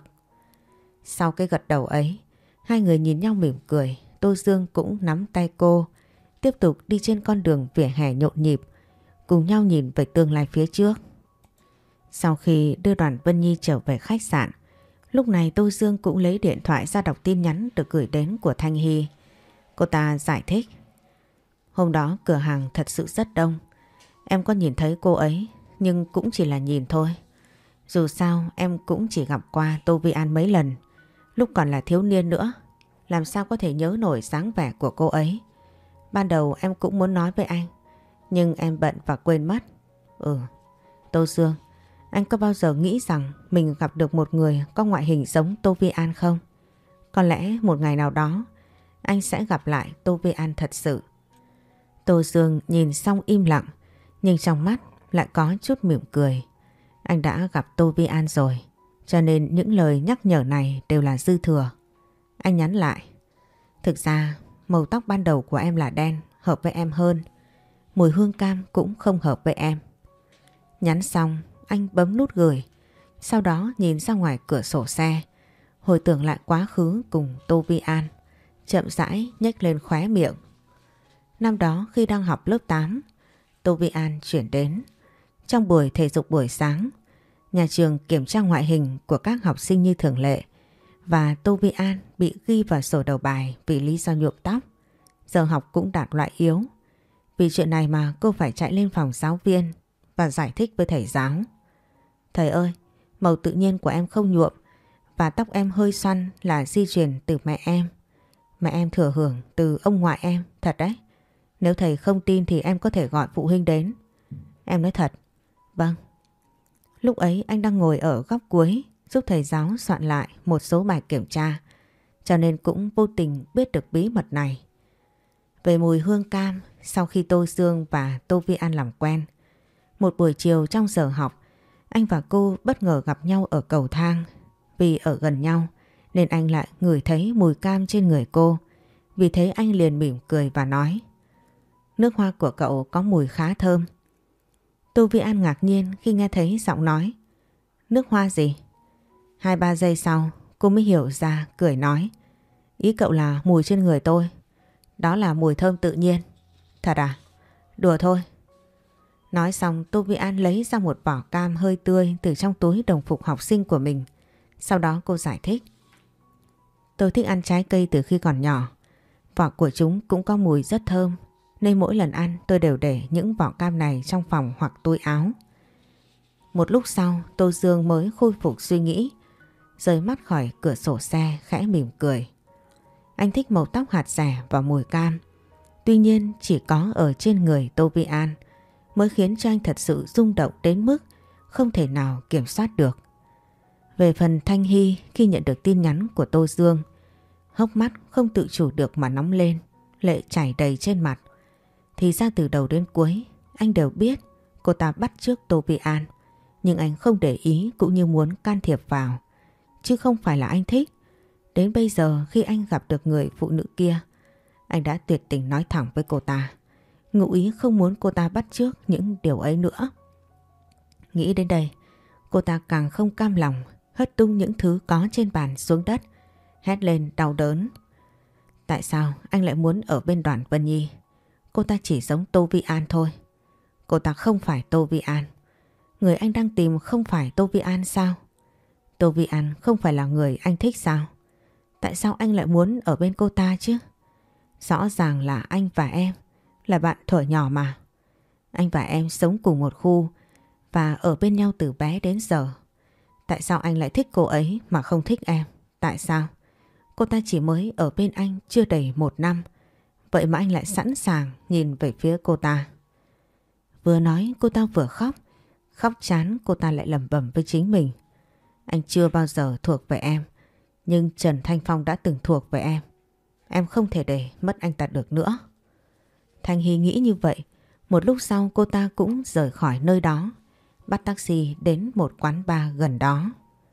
Sau cái gật đầu ấy, hai người nhìn nhau mỉm cười. Tô Dương cũng nắm tay cô, tiếp tục đi trên con đường vỉa hè nhộn nhịp, cùng nhau nhìn về tương lai phía trước. Sau khi đưa Đoàn Vân Nhi trở về khách sạn, lúc này Tô Dương cũng lấy điện thoại ra đọc tin nhắn được gửi đến của Thanh Hy. Cô ta giải thích. Hôm đó cửa hàng thật sự rất đông. Em có nhìn thấy cô ấy, nhưng cũng chỉ là nhìn thôi. Dù sao em cũng chỉ gặp qua Tô Vi An mấy lần, lúc còn là thiếu niên nữa. Làm sao có thể nhớ nổi dáng vẻ của cô ấy. Ban đầu em cũng muốn nói với anh, nhưng em bận và quên mất. Ừ, Tô Dương, anh có bao giờ nghĩ rằng mình gặp được một người có ngoại hình giống Tô Vi An không? Có lẽ một ngày nào đó anh sẽ gặp lại Tô Vi An thật sự. Tô Dương nhìn xong im lặng, nhưng trong mắt lại có chút mỉm cười. Anh đã gặp Tô Vi An rồi, cho nên những lời nhắc nhở này đều là dư thừa. Anh nhắn lại. Thực ra màu tóc ban đầu của em là đen, hợp với em hơn. Mùi hương cam cũng không hợp với em. Nhắn xong, anh bấm nút gửi. Sau đó nhìn ra ngoài cửa sổ xe, hồi tưởng lại quá khứ cùng Tô Vi An, chậm rãi nhếch lên khóe miệng. Năm đó khi đang học lớp tám, Tô Vi An chuyển đến. Trong buổi thể dục buổi sáng, nhà trường kiểm tra ngoại hình của các học sinh như thường lệ, và Tô Vi An bị ghi vào sổ đầu bài vì lý do nhuộm tóc. Giờ học cũng đạt loại yếu. Vì chuyện này mà cô phải chạy lên phòng giáo viên và giải thích với thầy giáo. Thầy ơi, màu tự nhiên của em không nhuộm, và tóc em hơi xoăn là di truyền từ mẹ em. Mẹ em thừa hưởng từ ông ngoại em, thật đấy. Nếu thầy không tin thì em có thể gọi phụ huynh đến. Em nói thật. Vâng. Lúc ấy anh đang ngồi ở góc cuối giúp thầy giáo soạn lại một số bài kiểm tra, cho nên cũng vô tình biết được bí mật này. Về mùi hương cam, sau khi Tô Dương và Tô Vi An làm quen, một buổi chiều trong giờ học, anh và cô bất ngờ gặp nhau ở cầu thang. Vì ở gần nhau nên anh lại ngửi thấy mùi cam trên người cô. Vì thế anh liền mỉm cười và nói: Nước hoa của cậu có mùi khá thơm. Tô Vi An ngạc nhiên khi nghe thấy giọng nói. Nước hoa gì? Hai ba giây sau cô mới hiểu ra, cười nói: Ý cậu là mùi trên người tôi. Đó là mùi thơm tự nhiên. Thật à? Đùa thôi. Nói xong Tô Vi An lấy ra một vỏ cam hơi tươi từ trong túi đồng phục học sinh của mình. Sau đó cô giải thích. Tôi thích ăn trái cây từ khi còn nhỏ. Vỏ của chúng cũng có mùi rất thơm, nên mỗi lần ăn tôi đều để những vỏ cam này trong phòng hoặc túi áo. Một lúc sau Tô Dương mới khôi phục suy nghĩ, rời mắt khỏi cửa sổ xe khẽ mỉm cười. Anh thích màu tóc hạt rẻ và mùi cam. Tuy nhiên chỉ có ở trên người Tô Vi An mới khiến cho anh thật sự rung động đến mức không thể nào kiểm soát được. Về phần Thanh Hy, khi nhận được tin nhắn của Tô Dương, hốc mắt không tự chủ được mà nóng lên, lệ chảy đầy trên mặt. Thì ra từ đầu đến cuối anh đều biết cô ta bắt chước Tô Vi An, nhưng anh không để ý cũng như muốn can thiệp vào. Chứ không phải là anh thích. Đến bây giờ khi anh gặp được người phụ nữ kia, anh đã tuyệt tình nói thẳng với cô ta, ngụ ý không muốn cô ta bắt chước những điều ấy nữa. Nghĩ đến đây, cô ta càng không cam lòng, hất tung những thứ có trên bàn xuống đất, hét lên đau đớn. Tại sao anh lại muốn ở bên Đoàn Vân Nhi? Cô ta chỉ giống Tô Vi An thôi. Cô ta không phải Tô Vi An. Người anh đang tìm không phải Tô Vi An sao? Tô Vi An không phải là người anh thích sao? Tại sao anh lại muốn ở bên cô ta chứ? Rõ ràng là anh và em là bạn thuở nhỏ mà. Anh và em sống cùng một khu và ở bên nhau từ bé đến giờ. Tại sao anh lại thích cô ấy mà không thích em? Tại sao? Cô ta chỉ mới ở bên anh chưa đầy một năm, vậy mà anh lại sẵn sàng nhìn về phía cô ta. Vừa nói cô ta vừa khóc. Khóc chán cô ta lại lẩm bẩm với chính mình. Anh chưa bao giờ thuộc về em, nhưng Trần Thanh Phong đã từng thuộc về em. Em không thể để mất anh ta được nữa. Thanh Hy nghĩ như vậy. Một lúc sau cô ta cũng rời khỏi nơi đó, bắt taxi đến một quán bar gần đó.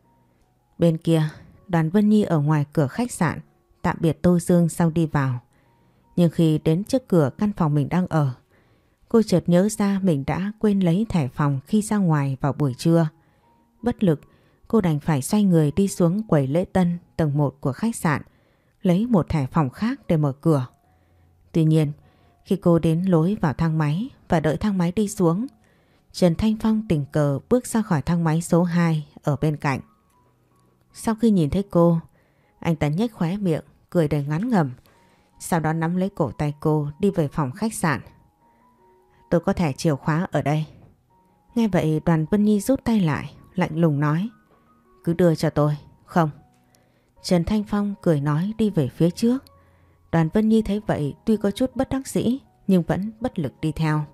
Bên kia, Đoàn Vân Nhi ở ngoài cửa khách sạn tạm biệt Tô Dương xong đi vào. Nhưng khi đến trước cửa căn phòng mình đang ở, Cô chợt nhớ ra mình đã quên lấy thẻ phòng khi ra ngoài vào buổi trưa. Bất lực, cô đành phải xoay người đi xuống quầy lễ tân tầng một của khách sạn, lấy một thẻ phòng khác để mở cửa. Tuy nhiên, khi cô đến lối vào thang máy và đợi thang máy đi xuống, Trần Thanh Phong tình cờ bước ra khỏi thang máy số hai ở bên cạnh. Sau khi nhìn thấy cô, anh ta nhếch khóe miệng, cười đầy ngán ngẩm. Sau đó nắm lấy cổ tay cô đi về phòng khách sạn. Tôi có thẻ chìa khóa ở đây. Nghe vậy Đoàn Vân Nhi rút tay lại, lạnh lùng nói. Cứ đưa cho tôi. Không. Trần Thanh Phong cười nói đi về phía trước. Đoàn Vân Nhi thấy vậy tuy có chút bất đắc dĩ nhưng vẫn bất lực đi theo.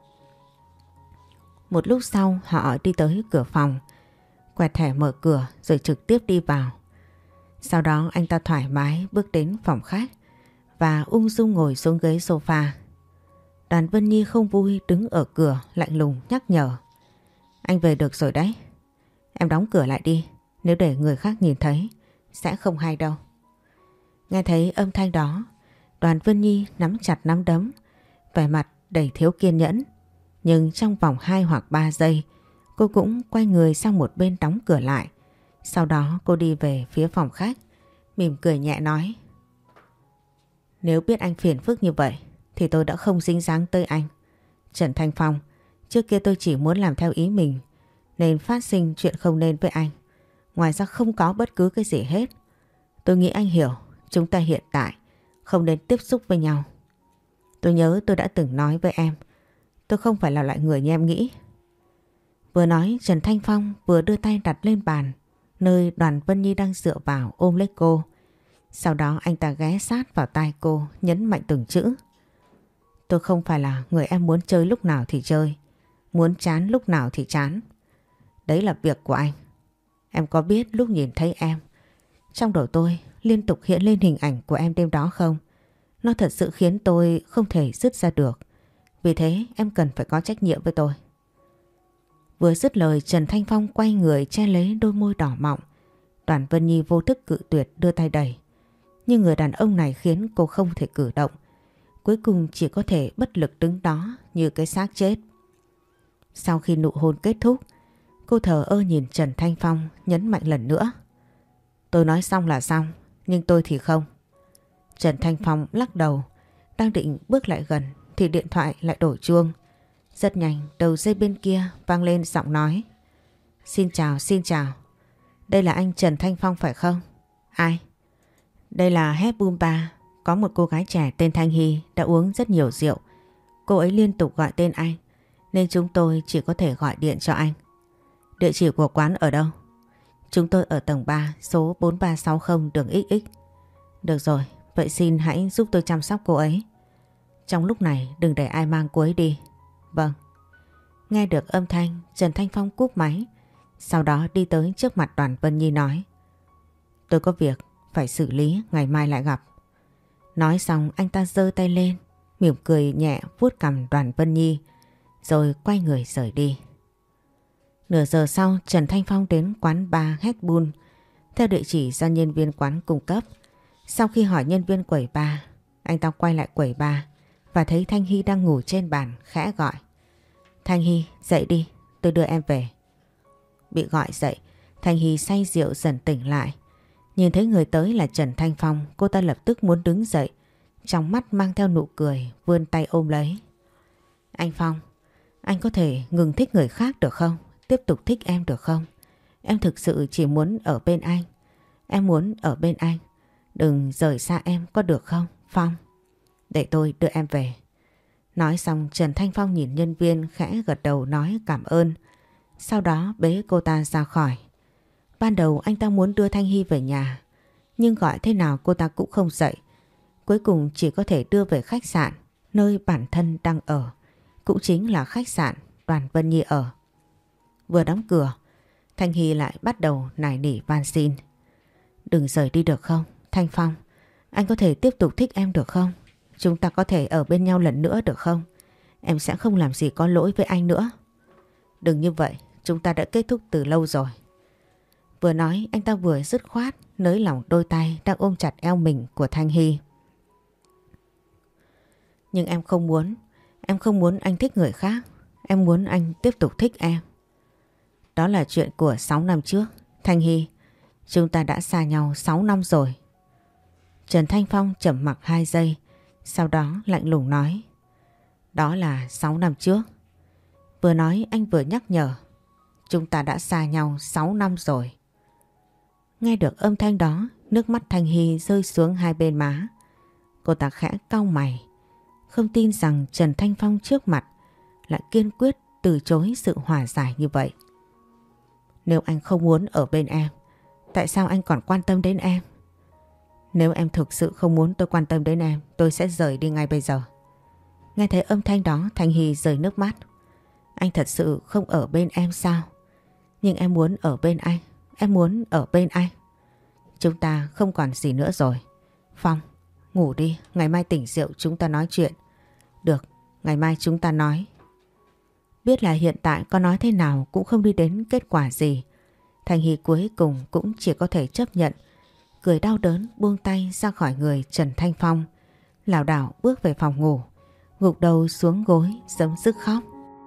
Một lúc sau họ đi tới cửa phòng, quẹt thẻ mở cửa rồi trực tiếp đi vào. Sau đó anh ta thoải mái bước đến phòng khách và ung dung ngồi xuống ghế sofa. Đoàn Vân Nhi không vui đứng ở cửa lạnh lùng nhắc nhở. Anh về được rồi đấy. Em đóng cửa lại đi, nếu để người khác nhìn thấy sẽ không hay đâu. Nghe thấy âm thanh đó, Đoàn Vân Nhi nắm chặt nắm đấm, vẻ mặt đầy thiếu kiên nhẫn. Nhưng trong vòng hai hoặc ba giây, cô cũng quay người sang một bên đóng cửa lại. Sau đó cô đi về phía phòng khách, mỉm cười nhẹ nói. Nếu biết anh phiền phức như vậy, thì tôi đã không dính dáng tới anh. Trần Thanh Phong, trước kia tôi chỉ muốn làm theo ý mình, nên phát sinh chuyện không nên với anh. Ngoài ra không có bất cứ cái gì hết. Tôi nghĩ anh hiểu, chúng ta hiện tại không nên tiếp xúc với nhau. Tôi nhớ tôi đã từng nói với em, tôi không phải là loại người như em nghĩ. Vừa nói Trần Thanh Phong vừa đưa tay đặt lên bàn, nơi Đoàn Vân Nhi đang dựa vào ôm lấy cô. Sau đó anh ta ghé sát vào tai cô, nhấn mạnh từng chữ. Tôi không phải là người em muốn chơi lúc nào thì chơi, muốn chán lúc nào thì chán. Đấy là việc của anh. Em có biết lúc nhìn thấy em, trong đầu tôi liên tục hiện lên hình ảnh của em đêm đó không? Nó thật sự khiến tôi không thể dứt ra được. Vì thế em cần phải có trách nhiệm với tôi. Vừa dứt lời, Trần Thanh Phong quay người che lấy đôi môi đỏ mọng. Đoàn Vân Nhi vô thức cự tuyệt đưa tay đẩy. Nhưng người đàn ông này khiến cô không thể cử động. Cuối cùng chỉ có thể bất lực đứng đó như cái xác chết. Sau khi nụ hôn kết thúc, cô thờ ơ nhìn Trần Thanh Phong nhấn mạnh lần nữa. Tôi nói xong là xong, nhưng tôi thì không. Trần Thanh Phong lắc đầu, đang định bước lại gần thì điện thoại lại đổ chuông. Rất nhanh đầu dây bên kia vang lên giọng nói. Xin chào, xin chào. Đây là anh Trần Thanh Phong phải không? Ai? Đây là Happy Bar. Có một cô gái trẻ tên Thanh Hy đã uống rất nhiều rượu. Cô ấy liên tục gọi tên anh, nên chúng tôi chỉ có thể gọi điện cho anh. Địa chỉ của quán ở đâu? Chúng tôi ở tầng ba, số bốn ba sáu không đường ích ích. Được rồi, vậy xin hãy giúp tôi chăm sóc cô ấy. Trong lúc này đừng để ai mang cô ấy đi. Vâng. Nghe được âm thanh, Trần Thanh Phong cúp máy. Sau đó đi tới trước mặt Đoàn Vân Nhi nói. Tôi có việc phải xử lý, ngày mai lại gặp. Nói xong anh ta giơ tay lên, mỉm cười nhẹ vuốt cằm Đoàn Vân Nhi, rồi quay người rời đi. Nửa giờ sau, Trần Thanh Phong đến quán bar Red Bull theo địa chỉ do nhân viên quán cung cấp. Sau khi hỏi nhân viên quầy bar, anh ta quay lại quầy bar và thấy Thanh Hy đang ngủ trên bàn, khẽ gọi. Thanh Hy, dậy đi, tôi đưa em về. Bị gọi dậy, Thanh Hy say rượu dần tỉnh lại. Nhìn thấy người tới là Trần Thanh Phong, cô ta lập tức muốn đứng dậy, trong mắt mang theo nụ cười, vươn tay ôm lấy. Anh Phong, anh có thể ngừng thích người khác được không? Tiếp tục thích em được không? Em thực sự chỉ muốn ở bên anh. Em muốn ở bên anh. Đừng rời xa em có được không, Phong? Để tôi đưa em về. Nói xong Trần Thanh Phong nhìn nhân viên khẽ gật đầu nói cảm ơn. Sau đó bế cô ta ra khỏi. Ban đầu anh ta muốn đưa Thanh Hy về nhà, nhưng gọi thế nào cô ta cũng không dậy. Cuối cùng chỉ có thể đưa về khách sạn nơi bản thân đang ở, cũng chính là khách sạn Đoàn Vân Nhi ở. Vừa đóng cửa, Thanh Hy lại bắt đầu nài nỉ van xin. Đừng rời đi được không, Thanh Phong? Anh có thể tiếp tục thích em được không? Chúng ta có thể ở bên nhau lần nữa được không? Em sẽ không làm gì có lỗi với anh nữa. Đừng như vậy, chúng ta đã kết thúc từ lâu rồi. Vừa nói anh ta vừa dứt khoát nới lỏng đôi tay đang ôm chặt eo mình của Thanh Hy. Nhưng em không muốn, Em không muốn anh thích người khác. Em muốn anh tiếp tục thích em. Đó là chuyện của sáu năm trước. Thanh Hy, chúng ta đã xa nhau sáu năm rồi. Trần Thanh Phong trầm mặc hai giây, sau đó lạnh lùng nói. Đó là sáu năm trước. Vừa nói anh vừa nhắc nhở. Chúng ta đã xa nhau sáu năm rồi. Nghe được âm thanh đó, nước mắt Thanh Hy rơi xuống hai bên má. Cô ta khẽ cau mày, không tin rằng Trần Thanh Phong trước mặt lại kiên quyết từ chối sự hòa giải như vậy. Nếu anh không muốn ở bên em, tại sao anh còn quan tâm đến em? Nếu em thực sự không muốn tôi quan tâm đến em, tôi sẽ rời đi ngay bây giờ. Nghe thấy âm thanh đó, Thanh Hy rơi nước mắt. Anh thật sự không ở bên em sao? Nhưng em muốn ở bên anh. Em muốn ở bên anh. Chúng ta không còn gì nữa rồi. Phong, ngủ đi. Ngày mai tỉnh rượu chúng ta nói chuyện. Được, ngày mai chúng ta nói. Biết là hiện tại có nói thế nào cũng không đi đến kết quả gì. Thanh Hy cuối cùng cũng chỉ có thể chấp nhận. Cười đau đớn buông tay ra khỏi người Trần Thanh Phong. Lảo đảo bước về phòng ngủ. Gục đầu xuống gối giấm dứt khóc.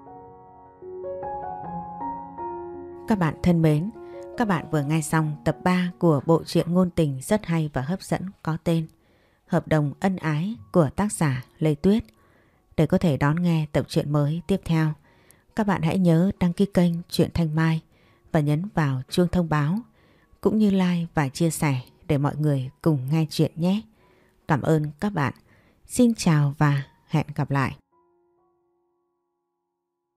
Các bạn thân mến, các bạn vừa nghe xong tập ba của bộ truyện ngôn tình rất hay và hấp dẫn có tên Hợp đồng ân ái của tác giả Lê Tuyết. Để có thể đón nghe tập truyện mới tiếp theo, các bạn hãy nhớ đăng ký kênh Truyện Thanh Mai và nhấn vào chuông thông báo, cũng như like và chia sẻ để mọi người cùng nghe chuyện nhé. Cảm ơn các bạn. Xin chào và hẹn gặp lại.